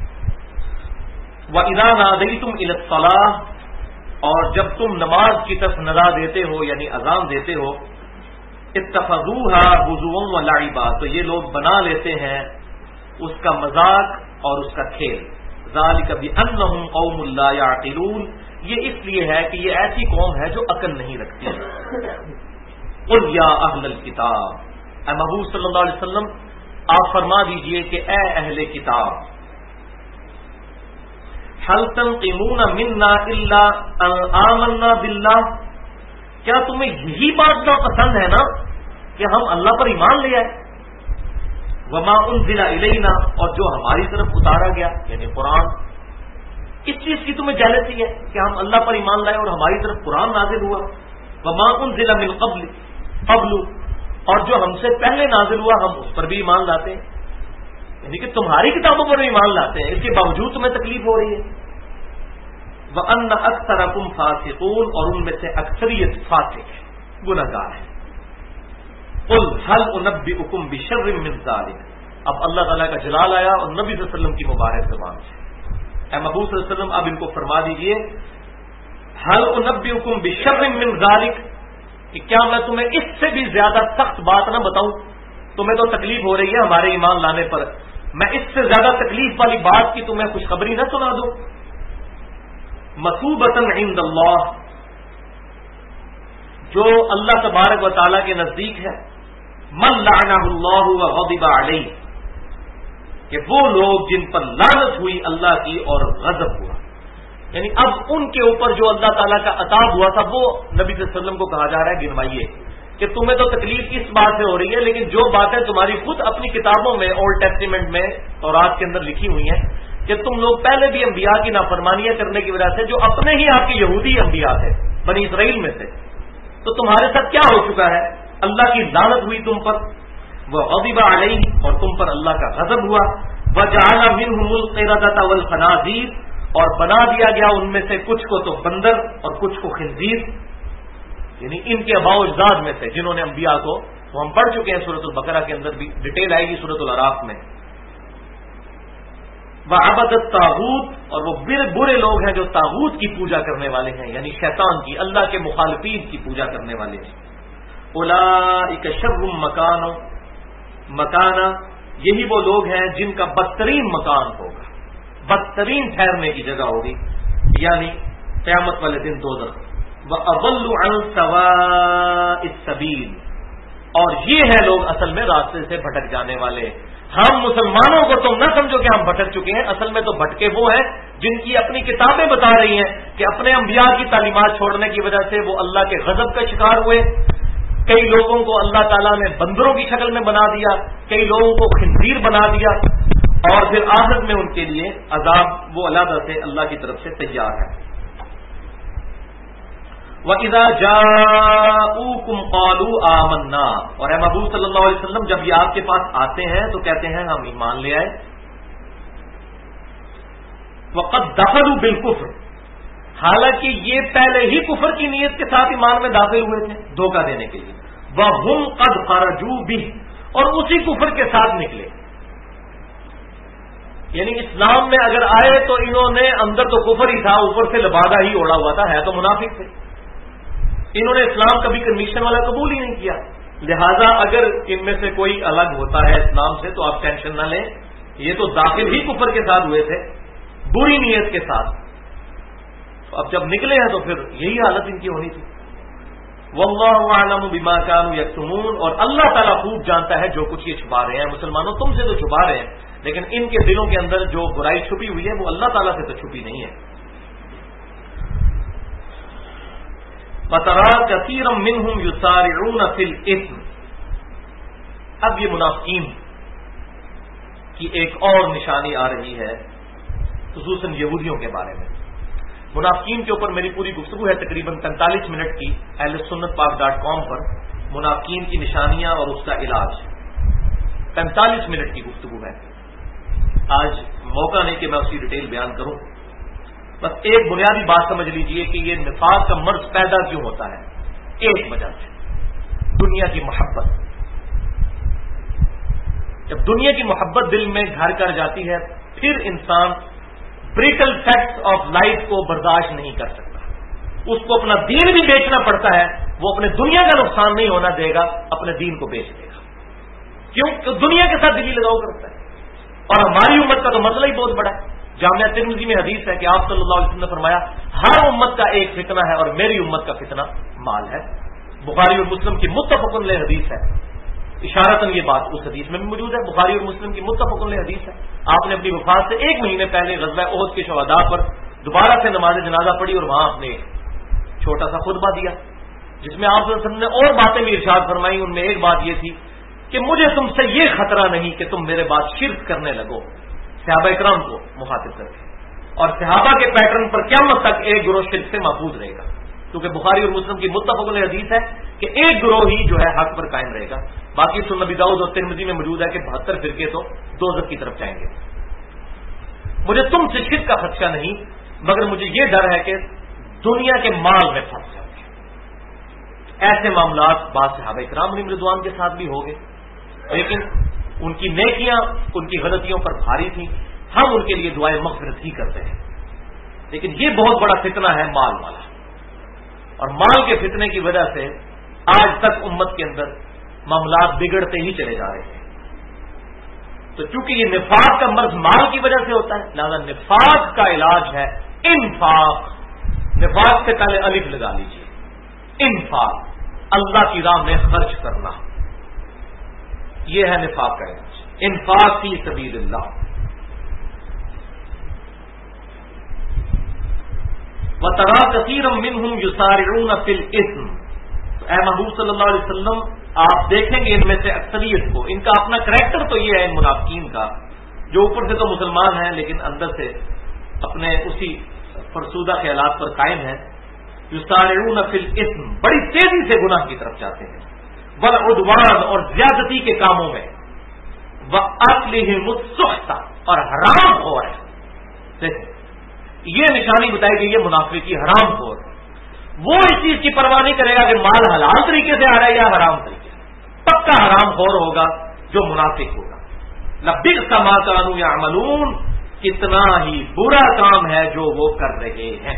وَإِذَا نَادَيْتُمْ إِلَى الصَّلَاةِ، اور جب تم نماز کی طرف ندا دیتے ہو یعنی اذان دیتے ہو، اتخذوها هزوا ولعبا، تو یہ لوگ بنا لیتے ہیں اس کا مذاق اور اس کا کھیل۔ ذالک بأنہم قوم لا یعقلون، یہ اس لیے ہے کہ یہ ایسی قوم ہے جو عقل نہیں رکھتی۔ قل یا اہل الکتاب، اے محبوب صلی اللہ علیہ وسلم آپ فرما دیجئے کہ اے اہل کتاب، هل تنقمون منا الا ان آمنا باللہ، کیا تمہیں یہی بات ناپسند ہے نا کہ ہم اللہ پر ایمان لے آئے؟ وما انزل الینا، اور جو ہماری طرف اتارا گیا یعنی قرآن. اس چیز کی تمہیں جیلسی ہے کہ ہم اللہ پر ایمان لائے اور ہماری طرف قرآن نازل ہوا. وما انزل من قبل، اور جو ہم سے پہلے نازل ہوا ہم اس پر بھی ایمان لاتے ہیں. یعنی کہ تمہاری کتابوں پر بھی ایمان لاتے ہیں، اس کے باوجود تمہیں تکلیف ہو رہی ہے. وَأَنَّ أَكْثَرَكُمْ فَاسِقُونَ، اور ان میں سے اکثریت فاسق ہے، گنہگار ہے. قُلْ هَلْ أُنَبِّئُكُمْ بِشَرٍّ مِّن ذَلِكَ. اب اللہ تعالیٰ کا جلال آیا اور نبی صلی اللہ علیہ وسلم کی مبارک زبان سے، اے محبوب صلی اللہ علیہ وسلم اب ان کو فرما دیجئے هَلْ أُنَبِّئُكُمْ بِشَرٍّ مِّن ذَلِكَ، کہ کیا میں تمہیں اس سے بھی زیادہ سخت بات نہ بتاؤں؟ تمہیں تو تکلیف ہو رہی ہے ہمارے ایمان لانے پر، میں اس سے زیادہ تکلیف والی بات کی تمہیں خوشخبری نہ سنا دوں؟ مثوبۃ عند اللہ، جو اللہ تبارک و تعالیٰ کے نزدیک ہے. من لعنہ اللہ وغضب علیہ، کہ وہ لوگ جن پر لعنت ہوئی اللہ کی اور غضب ہوا. یعنی اب ان کے اوپر جو اللہ تعالیٰ کا عطاب ہوا تھا وہ نبی صلی اللہ علیہ وسلم کو کہا جا رہا ہے گنوائیے کہ تمہیں تو تکلیف اس بات سے ہو رہی ہے، لیکن جو باتیں تمہاری خود اپنی کتابوں میں اولڈ ٹیسٹیمنٹ میں تورات کے اندر لکھی ہوئی ہیں کہ تم لوگ پہلے بھی انبیاء کی نافرمانیاں کرنے کی وجہ سے، جو اپنے ہی آپ کے یہودی انبیاء تھے بنی اسرائیل میں سے، تو تمہارے ساتھ کیا ہو چکا ہے؟ اللہ کی لعنت ہوئی تم پر، وغضب علیہ، اور تم پر اللہ کا غضب ہوا. وجعل منهم القردة والخنازير، اور بنا دیا گیا ان میں سے کچھ کو تو بندر اور کچھ کو خنزیر، یعنی ان کے آباء و اجداد میں سے جنہوں نے انبیاء کو، وہ ہم پڑھ چکے ہیں سورۃ البقرہ کے اندر بھی ڈیٹیل آئے گی سورۃ الاعراف میں. وعبد الطاغوت، اور وہ برے لوگ ہیں جو طاغوت کی پوجا کرنے والے ہیں، یعنی شیطان کی، اللہ کے مخالفین کی پوجا کرنے والے ہیں. اولئک شر مکانا، یہی وہ لوگ ہیں جن کا بدترین مکان ہوگا، بدترین ٹھہرنے کی جگہ ہوگی، یعنی قیامت والے دن دوزخ. وَأَضَلُّ عَنْ سَوَاءِ السَّبِيلِ، اور یہ ہے لوگ اصل میں راستے سے بھٹک جانے والے. ہم مسلمانوں کو تم نہ سمجھو کہ ہم بھٹک چکے ہیں، اصل میں تو بھٹکے وہ ہیں جن کی اپنی کتابیں بتا رہی ہیں کہ اپنے انبیاء کی تعلیمات چھوڑنے کی وجہ سے وہ اللہ کے غضب کا شکار ہوئے. کئی لوگوں کو اللہ تعالیٰ نے بندروں کی شکل میں بنا دیا، کئی لوگوں کو خنزیر بنا دیا، اور پھر آخرت میں ان کے لیے عذاب وہ علیحدہ سے اللہ کی طرف سے تیار ہے. وَإِذَا جَاءُوكُمْ قَالُوا آمَنَّا، اور اے محبوب صلی اللہ علیہ وسلم جب یہ آپ کے پاس آتے ہیں تو کہتے ہیں ہم ایمان لے آئے. وَقَدْ دَخَلُوا بِالْكُفْرِ، حالانکہ یہ پہلے ہی کفر کی نیت کے ساتھ ایمان میں داخل ہوئے تھے دھوکہ دینے کے لیے. وَهُمْ قَدْ خَرَجُوا بِهِ، اور اسی کفر کے ساتھ نکلے. یعنی اسلام میں اگر آئے تو انہوں نے اندر تو کفر ہی تھا، اوپر سے لبادہ ہی اوڑا ہوا تھا، ہے تو منافق تھے. انہوں نے اسلام کبھی کنوکشن والا قبول ہی نہیں کیا. لہذا اگر ان میں سے کوئی الگ ہوتا ہے اسلام سے تو آپ ٹینشن نہ لیں، یہ تو داخل ہی کفر کے ساتھ ہوئے تھے، بری نیت کے ساتھ. اب جب نکلے ہیں تو پھر یہی حالت ان کی ہونی تھی. واللہ اعلم بما كانوا یکتمون، اور اللہ تعالیٰ خوب جانتا ہے جو کچھ یہ چھپا رہے ہیں. مسلمانوں تم سے تو چھپا رہے ہیں، لیکن ان کے دلوں کے اندر جو برائی چھپی ہوئی ہے وہ اللہ تعالیٰ سے تو چھپی نہیں ہے. وَتَرَى كَثِيرًا مِّنْهُمْ يُسَارِعُونَ فِي الْإِثْمِ، اب یہ منافقین کی ایک اور نشانی آ رہی ہے، خصوصاً یہودیوں کے بارے میں. منافقین کے اوپر میری پوری گفتگو ہے تقریباً 45 منٹ کی ahlsunnatpak.com پر، منافقین کی نشانیاں اور اس کا علاج. 45 منٹ کی گفتگو ہے. آج موقع نہیں کہ میں اس کی ڈیٹیل بیان کروں، بس ایک بنیادی بات سمجھ لیجئے کہ یہ نفاق کا مرض پیدا کیوں ہوتا ہے. ایک وجہ سے دنیا کی محبت. جب دنیا کی محبت دل میں گھر کر جاتی ہے پھر انسان بریٹل فیکٹس آف لائف کو برداشت نہیں کر سکتا. اس کو اپنا دین بھی بیچنا پڑتا ہے. وہ اپنے دنیا کا نقصان نہیں ہونا دے گا، اپنے دین کو بیچ دے گا. کیوں؟ کہ دنیا کے ساتھ دلی لگاؤ کرتا ہے. اور ہماری امت کا تو مسئلہ ہی بہت بڑا ہے. جامعہ ترمذی میں حدیث ہے کہ آپ صلی اللہ علیہ وسلم نے فرمایا ہر امت کا ایک فتنہ ہے اور میری امت کا فتنہ مال ہے. بخاری اور مسلم کی متفق علیہ حدیث ہے. اشارتاً یہ بات اس حدیث میں بھی موجود ہے. بخاری اور مسلم کی متفق علیہ حدیث ہے. آپ نے اپنی وفات سے 1 مہینے پہلے غزوہ احد کے شہداء پر دوبارہ سے نماز جنازہ پڑھی اور وہاں آپ نے چھوٹا سا خطبہ دیا جس میں آپ صلی اللہ علیہ وسلم نے اور باتیں بھی ارشاد فرمائی. ان میں ایک بات یہ تھی کہ مجھے تم سے یہ خطرہ نہیں کہ تم میرے بعد شرک کرنے لگو، صحابہ اکرام کو مخاطب کر کے، اور صحابہ کے پیٹرن پر قیامت تک ایک گروہ شرک سے محفوظ رہے گا، کیونکہ بخاری اور مسلم کی متفق علیہ حدیث ہے کہ ایک گروہ ہی جو ہے حق پر قائم رہے گا، باقی سنن نبی داؤد اور ترمذی میں موجود ہے کہ 72 فرقے تو دوزخ کی طرف جائیں گے۔ مجھے تم سے شرک کا خدشہ نہیں، مگر مجھے یہ ڈر ہے کہ دنیا کے مال میں پھنس جاؤ گے۔ ایسے معاملات بعض صحابہ کرام علیہم رضوان کے ساتھ بھی ہو گئے، لیکن ان کی نیکیاں ان کی غلطیوں پر بھاری تھیں، ہم ان کے لیے دعائیں مغفرت ہی کرتے ہیں۔ لیکن یہ بہت بڑا فتنہ ہے مال والا، اور مال کے فتنے کی وجہ سے آج تک امت کے اندر معاملات بگڑتے ہی چلے جا رہے ہیں۔ تو چونکہ یہ نفاق کا مرض مال کی وجہ سے ہوتا ہے، لہذا نفاق کا علاج ہے انفاق۔ نفاق سے پہلے الف لگا لیجیے، انفاق، اللہ کی راہ میں خرچ کرنا، یہ ہے نفاق کا علاج، انفاق فی سبیل اللہ۔ وَتَرَى كَثِيرًا مِّنْهُمْ يُسَارِعُونَ فِي الْإِثْمِ، تو اے محبوب صلی اللہ علیہ وسلم آپ دیکھیں گے ان میں سے اکثریت کو، ان کا اپنا کریکٹر تو یہ ہے ان منافقین کا، جو اوپر سے تو مسلمان ہیں لیکن اندر سے اپنے اسی فرسودہ خیالات پر قائم ہیں، یسارعون فی الاسم، بڑی تیزی سے گناہ کی طرف جاتے ہیں، والعدوان، اور زیادتی کے کاموں میں، واکلہم السحت، اور حرام خور ہے۔ دیکھیں یہ نشانی بتائی گئی ہے منافق کی، حرام خور، وہ اس چیز کی پرواہ نہیں کرے گا کہ مال حلال طریقے سے آ رہا ہے یا حرام طریقے سے، پکا حرام خور ہوگا جو منافق ہوگا۔ لبئس ما كانوا يعملون، کتنا ہی برا کام ہے جو وہ کر رہے ہیں۔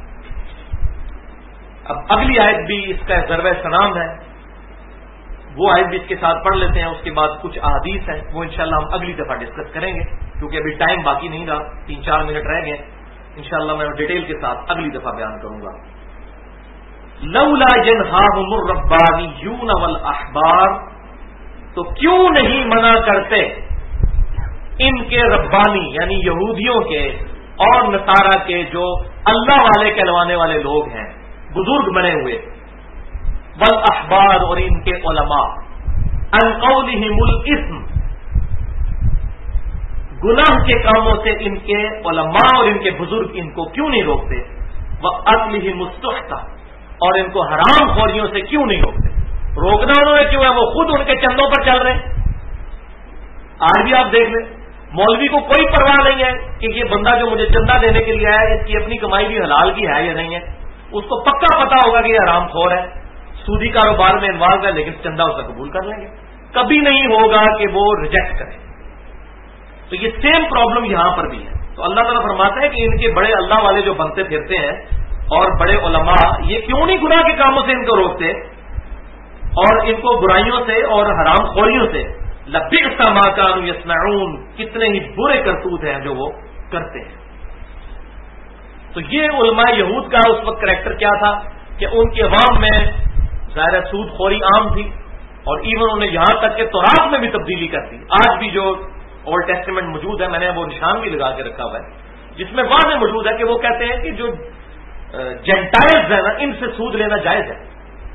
اب اگلی آیت بھی اس کا ضرب سنام ہے، وہ آیت بھی اس کے ساتھ پڑھ لیتے ہیں، اس کے بعد کچھ احادیث ہیں، وہ انشاءاللہ ہم اگلی دفعہ ڈسکس کریں گے، کیونکہ ابھی ٹائم باقی نہیں رہا، 3-4 منٹ رہ گئے، انشاءاللہ میں ڈیٹیل کے ساتھ اگلی دفعہ بیان کروں گا۔ لولا ينهاهم الربانيون والاحبار، تو کیوں نہیں منع کرتے ان کے ربانی یعنی یہودیوں کے اور نصارہ کے جو اللہ والے کہلوانے والے لوگ ہیں، بزرگ بنے ہوئے، والاحبار، اور ان کے علماء، عن قولهم الاثم، گناہ کے کاموں سے ان کے علماء اور ان کے بزرگ ان کو کیوں نہیں روکتے، واکلہم السحت، اور ان کو حرام خوریوں سے کیوں نہیں روکتے؟ روکنا انہوں نے کیوں ہے؟ وہ خود ان کے چندوں پر چل رہے ہیں۔ آج بھی آپ دیکھ لیں، مولوی کو کوئی پرواہ نہیں ہے کہ یہ بندہ جو مجھے چندہ دینے کے لیے آیا، اس کی اپنی کمائی بھی حلال کی ہے یا نہیں ہے، اس کو پکا پتا ہوگا کہ یہ حرام خور ہے، سودی کاروبار میں انوالو ہے، لیکن چندہ اسے قبول کر لیں گے، کبھی نہیں ہوگا کہ وہ ریجیکٹ کریں۔ تو یہ سیم پرابلم یہاں پر بھی ہے۔ تو اللہ تعالیٰ فرماتا ہے کہ ان کے بڑے اللہ والے جو بنتے پھرتے ہیں اور بڑے علماء، یہ کیوں نہیں گناہ کے کاموں سے ان کو روکتے اور ان کو برائیوں سے اور حرام خوریوں سے؟ لبئس ما كانوا يصنعون، کتنے ہی برے کرتوت ہیں جو وہ کرتے ہیں۔ تو یہ علماء یہود کا اس وقت کریکٹر کیا تھا کہ ان کی عوام میں ظاہر سود خوری عام تھی، اور ایون انہوں نے یہاں تک کہ تورات میں بھی تبدیلی کر دی۔ آج بھی جو اولڈ ٹیسٹیمنٹ موجود ہے، میں نے وہ نشان بھی لگا کے رکھا ہوا ہے، جس میں واضح موجود ہے کہ وہ کہتے ہیں کہ جو جینٹائلز ہیں نا، ان سے سود لینا جائز ہے،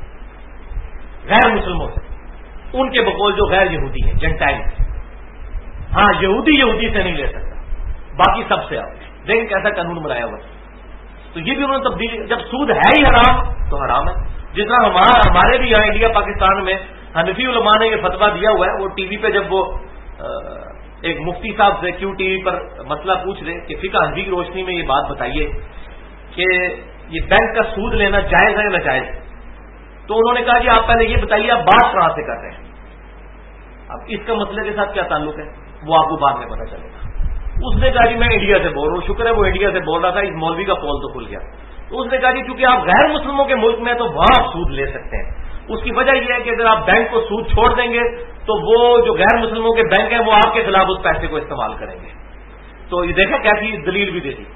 غیر مسلموں سے، ان کے بقول جو غیر یہودی ہیں، جینٹائلز۔ ہاں یہودی سے نہیں لے سکتا، باقی سب سے آپ دیکھیں کیسا قانون بنایا ہوا۔ تو یہ بھی انہوں نے تبدیلی، جب سود ہے ہی حرام تو حرام ہے۔ جس طرح ہمارے بھی یہاں انڈیا پاکستان میں حنفی علماء نے یہ فتویٰ دیا ہوا ہے، وہ ٹی وی پہ جب وہ ایک مفتی صاحب سے کیوں ٹی وی پر مسئلہ پوچھ رہے کہ فقہ حنفی کی روشنی میں یہ بات بتائیے کہ یہ بینک کا سود لینا جائز ہے یا ناجائز، تو انہوں نے کہا کہ آپ پہلے یہ بتائیے آپ بات کہاں سے کر رہے ہیں، اب اس کا مسئلے کے ساتھ کیا تعلق ہے وہ آپ کو بعد میں پتا چلے گا۔ اس نے کہا جی میں انڈیا سے بول رہا ہوں، شکر ہے وہ انڈیا سے بول رہا تھا، اس مولوی کا پول تو کھل گیا۔ تو اس نے کہا جی چونکہ آپ غیر مسلموں کے ملک میں تو وہاں آپ سود لے سکتے ہیں، اس کی وجہ یہ ہے کہ اگر آپ بینک کو سود چھوڑ دیں گے تو وہ جو غیر مسلموں کے بینک ہیں وہ آپ کے خلاف اس پیسے کو استعمال کریں گے۔ تو یہ دیکھا کیسی دلیل بھی دے دی۔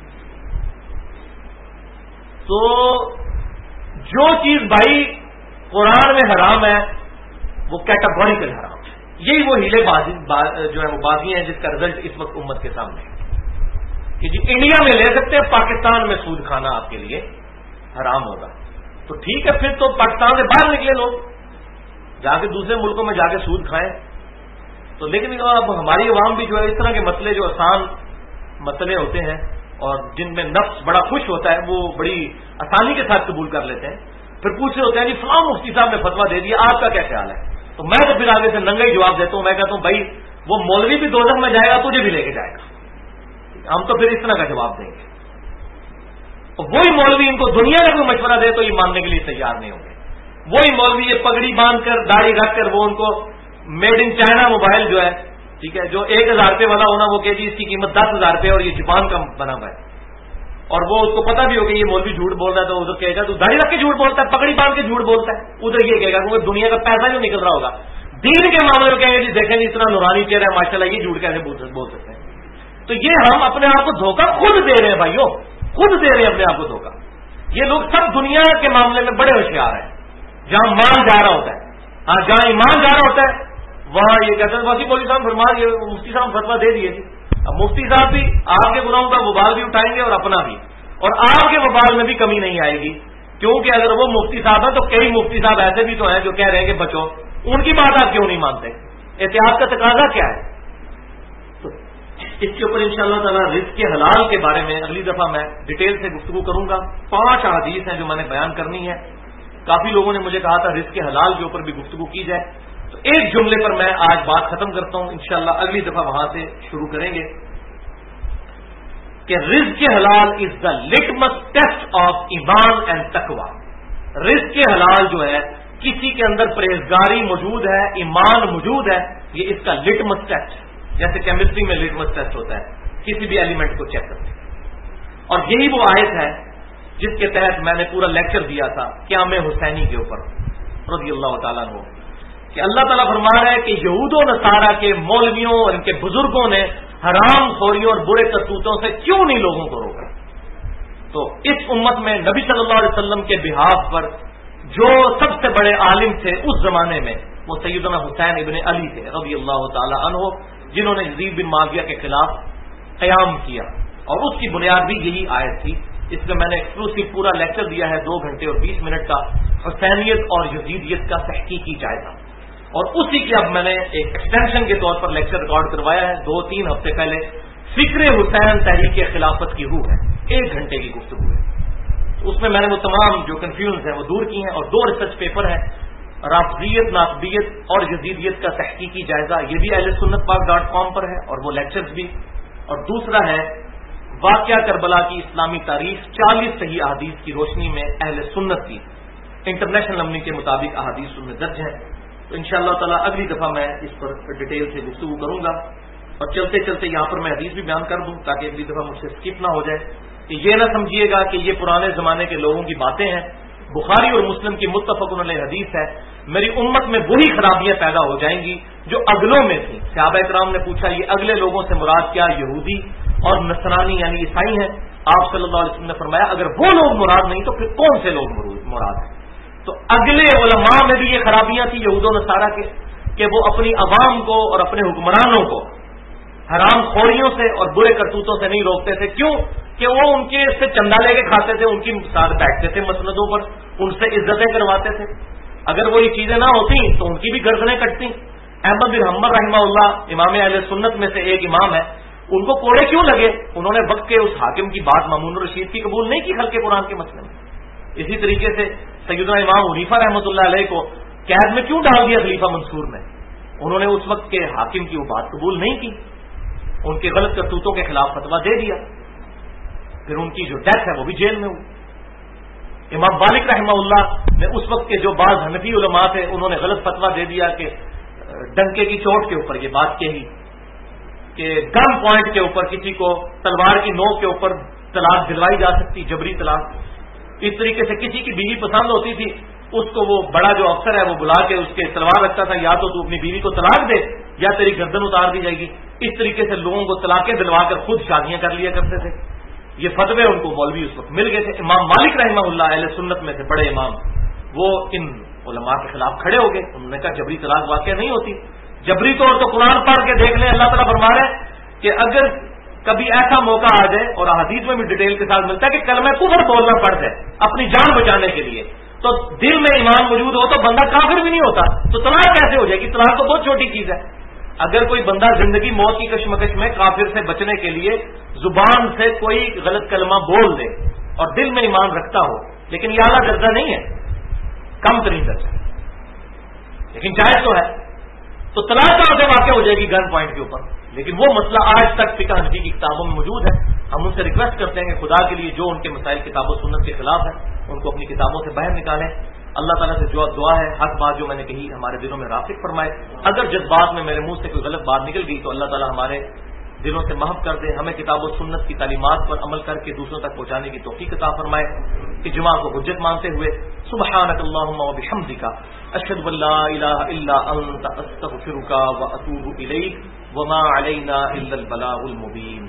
تو جو چیز بھائی قرآن میں حرام ہے وہ کیٹاگوریکل حرام ہے، یہی وہ ہیلے بازی جو ہے وہ بازی ہیں جس کا رزلٹ اس وقت امت کے سامنے ہے کہ جی انڈیا میں لے سکتے ہیں، پاکستان میں سود کھانا آپ کے لیے حرام ہوگا۔ تو ٹھیک ہے، پھر تو پاکستان سے باہر نکلے لوگ، جا کے دوسرے ملکوں میں جا کے سود کھائیں. تو لیکن اب ہماری عوام بھی جو ہے اس طرح کے مسئلے جو آسان مسئلے ہوتے ہیں اور جن میں نفس بڑا خوش ہوتا ہے وہ بڑی آسانی کے ساتھ قبول کر لیتے ہیں. پھر پوچھ رہے ہوتے ہیں جی فلاں مفتی صاحب نے فتویٰ دے دیا, آپ کا کیا خیال ہے؟ تو میں تو پھر آگے سے ننگا ہی جواب دیتا ہوں. میں کہتا ہوں بھائی وہ مولوی بھی دوزخ میں جائے گا, تجھے بھی لے کے جائے گا. ہم تو پھر اس طرح کا جواب دیں گے. اور وہی مولوی ان کو دنیا کا کوئی مشورہ دے تو یہ ماننے کے لیے تیار نہیں ہوں گے. وہی مولوی یہ پگڑی باندھ کر داڑھی رکھ کر وہ ان کو میڈ ان چائنا موبائل جو ہے, ٹھیک ہے, جو 1000 روپے والا ہونا وہ کہ جی اس کی قیمت 10,000 روپے اور یہ جاپان کا بنا ہوا ہے, اور وہ اس کو پتا بھی ہو کہ یہ مولوی جھوٹ بول رہا ہے, تو ادھر کہے گا تو داڑھی رکھ کے جھوٹ بولتا ہے, پگڑی باندھ کے جھوٹ بولتا ہے, ادھر یہ کہے گا کیونکہ دنیا کا پیسہ جو نکل رہا ہوگا. دین کے معاملے میں کہیں گے جی دیکھیں جی اتنا نورانی چہرہ ہے ماشاء اللہ, یہ جھوٹ کیسے بول سکتے ہیں. تو یہ ہم اپنے آپ کو دھوکہ خود دے رہے ہیں بھائیوں, خود دے رہے ہیں اپنے آپ کو دھوکہ. یہ لوگ سب دنیا کے معاملے میں بڑے ہوشیار ہیں. جہاں مان جا رہا ہوتا ہے, ہاں جہاں ایمان جا رہا ہوتا ہے وہاں یہ کہتے ہیں باقی مولوی صاحب فرما یہ مفتی صاحب فتویٰ دے دیے جی. اب مفتی صاحب بھی آپ کے گناہوں کا وبال بھی اٹھائیں گے اور اپنا بھی, اور آپ کے وبال میں بھی کمی نہیں آئے گی. کیونکہ اگر وہ مفتی صاحب ہیں تو کئی مفتی صاحب ایسے بھی تو ہیں جو کہہ رہے ہیں کہ بچو, ان کی بات آپ کیوں نہیں مانتے؟ احتیاط کا تقاضا کیا ہے؟ تو اس کے اوپر انشاءاللہ تعالی رزق کے حلال کے بارے میں اگلی دفعہ میں ڈیٹیل سے گفتگو کروں گا. 5 احادیث ہیں جو میں نے بیان کرنی ہے. کافی لوگوں نے مجھے کہا تھا رزق کے حلال کے اوپر بھی گفتگو کی جائے, تو ایک جملے پر میں آج بات ختم کرتا ہوں. انشاءاللہ اگلی دفعہ وہاں سے شروع کریں گے کہ رزق کے حلال is the litmus test of ایمان اینڈ تقوی. رزق کے حلال جو ہے کسی کے اندر پرہیزگاری موجود ہے, ایمان موجود ہے, یہ اس کا لٹمس ٹیسٹ ہے. جیسے کیمسٹری میں لٹمس ٹیسٹ ہوتا ہے, کسی بھی ایلیمنٹ کو چیک کرتے ہیں. اور یہی وہ آیت ہے جس کے تحت میں نے پورا لیکچر دیا تھا قیام حسینی کے اوپر رضی اللہ تعالیٰ عنہ, کہ اللہ تعالیٰ فرما رہا ہے کہ یہود و نصارہ کے مولویوں اور ان کے بزرگوں نے حرام خوریوں اور برے کرتوتوں سے کیوں نہیں لوگوں کو روکا. تو اس امت میں نبی صلی اللہ علیہ وسلم کے بہاف پر جو سب سے بڑے عالم تھے اس زمانے میں وہ سیدنا حسین ابن علی تھے رضی اللہ تعالی عنہ, جنہوں نے یزید بن معاویہ کے خلاف قیام کیا, اور اس کی بنیاد بھی یہی آیت تھی. اس میں نے ایکسکلوسیو پورا لیکچر دیا ہے 2 گھنٹے اور 20 منٹ کا, حسینیت اور یزیدیت کا تحقیقی جائزہ, اور اسی کی اب میں نے ایک ایکسٹینشن کے طور پر لیکچر ریکارڈ کروایا ہے 2-3 ہفتے پہلے. فکر حسین تحریک خلافت کی روح ہے, 1 گھنٹے کی گفتگو ہے. اس میں نے وہ تمام جو کنفیوژن ہیں وہ دور کی ہیں, اور 2 ریسرچ پیپر ہیں, رافضیت ناصبیت اور یزیدیت کا تحقیقی جائزہ, یہ بھی اہل سنت پاک.com پر ہے, اور وہ لیکچرز بھی. اور دوسرا ہے واقعہ کربلا کی اسلامی تاریخ 40 صحیح احادیث کی روشنی میں اہل سنت کی انٹرنیشنل امنی کے مطابق احادیث ان میں درج ہیں. تو انشاءاللہ تعالی اگلی دفعہ میں اس پر ڈیٹیل سے گفتگو کروں گا. اور چلتے چلتے یہاں پر میں حدیث بھی بیان کر دوں تاکہ اگلی دفعہ مجھ سے اسکپ نہ ہو جائے, کہ یہ نہ سمجھیے گا کہ یہ پرانے زمانے کے لوگوں کی باتیں ہیں. بخاری اور مسلم کی متفق علیہ حدیث ہے, میری امت میں وہی خرابیاں پیدا ہو جائیں گی جو اگلوں میں تھیں. صحابہ کرام نے پوچھا یہ اگلے لوگوں سے مراد کیا یہودی اور نصرانی یعنی عیسائی ہیں؟ آپ صلی اللہ علیہ وسلم نے فرمایا اگر وہ لوگ مراد نہیں تو پھر کون سے لوگ مراد ہیں؟ تو اگلے علماء میں بھی یہ خرابیاں تھیں یہود و نصارہ کے, کہ وہ اپنی عوام کو اور اپنے حکمرانوں کو حرام خوریوں سے اور برے کرتوتوں سے نہیں روکتے تھے. کیوں؟ کہ وہ ان کے سے چندہ لے کے کھاتے تھے, ان کی ساتھ بیٹھتے تھے مسندوں پر, ان سے عزتیں کرواتے تھے. اگر وہ یہ چیزیں نہ ہوتی تو ان کی بھی گردنیں کٹتی. احمد بن حنبل رحمہ اللہ امام اہل سنت میں سے ایک امام ہے, ان کو کوڑے کیوں لگے؟ انہوں نے وقت کے اس حاکم کی بات مامون الرشید کی قبول نہیں کی خلق قرآن کے مسئلے میں. اسی طریقے سے سیدنا امام حنیفہ رحمۃ اللہ علیہ کو قید میں کیوں ڈال دیا خلیفہ منصور میں؟ انہوں نے اس وقت کے حاکم کی وہ بات قبول نہیں کی, ان کے غلط کرتوتوں کے خلاف فتویٰ دے دیا, پھر ان کی جو ڈیتھ ہے وہ بھی جیل میں ہوئی. امام مالک رحمہ اللہ نے اس وقت کے جو بعض حنفی علماء تھے انہوں نے غلط فتویٰ دے دیا کہ ڈنکے کی چوٹ کے اوپر یہ بات کہی کہ گن پوائنٹ کے اوپر کسی کو تلوار کی نوک کے اوپر طلاق دلوائی جا سکتی, جبری طلاق. اس طریقے سے کسی کی بیوی پسند ہوتی تھی, اس کو وہ بڑا جو افسر ہے وہ بلا کے اس کے تلوار رکھتا تھا, یا تو اپنی بیوی کو طلاق دے یا تیری گردن اتار دی جائے گی. اس طریقے سے لوگوں کو طلاقیں دلوا کر خود شادیاں کر لیا کرتے تھے. یہ فتوے ان کو مولوی اس وقت مل گئے تھے. امام مالک رحمہ اللہ اہل سنت میں سے بڑے امام, وہ ان علماء کے خلاف کھڑے ہو گئے. انہوں نے کہا جبری طلاق واقع نہیں ہوتی. جبری طور تو قرآن پڑھ کے دیکھ لیں, اللہ تعالیٰ فرما رہے ہیں کہ اگر کبھی ایسا موقع آ جائے, اور حدیث میں بھی ڈیٹیل کے ساتھ ملتا ہے کہ کلمہ کفر بولنا پڑ جائے اپنی جان بچانے کے لیے, تو دل میں ایمان موجود ہو تو بندہ کافر بھی نہیں ہوتا. تو طلاق کیسے ہو جائے گی؟ طلاق تو بہت چھوٹی چیز ہے. اگر کوئی بندہ زندگی موت کی کشمکش میں کافر سے بچنے کے لیے زبان سے کوئی غلط کلمہ بول دے اور دل میں ایمان رکھتا ہو، لیکن یہ اعلیٰ درجہ نہیں ہے، کم ترین درجہ، لیکن جائز تو ہے، تو طلاق کہاں سے واقع ہو جائے گی؟ گن پوائنٹ کے اوپر. لیکن وہ مسئلہ آج تک فقہ حنفی کی کتابوں میں موجود ہے. ہم ان سے ریکویسٹ کرتے ہیں کہ خدا کے لیے جو ان کے مسائل کتاب و سنت کے خلاف ہے ان کو اپنی کتابوں سے باہر نکالیں. اللہ تعالیٰ سے جو دعا ہے حق بات جو میں نے کہی ہمارے دلوں میں راسخ فرمائے. اگر جذبات میں میرے منہ سے کوئی غلط بات نکل گئی تو اللہ تعالیٰ ہمارے دلوں سے محف کر دے. ہمیں کتاب و سنت کی تعلیمات پر عمل کر کے دوسروں تک پہنچانے کی توفیق عطا فرمائے. اجماع کو حجت مانتے ہوئے سبحانک اللہم و بحمدک اشہد ان لا الہ الا انت استغفرک و اتوب الیک وما علینا الا البلاغ المبین.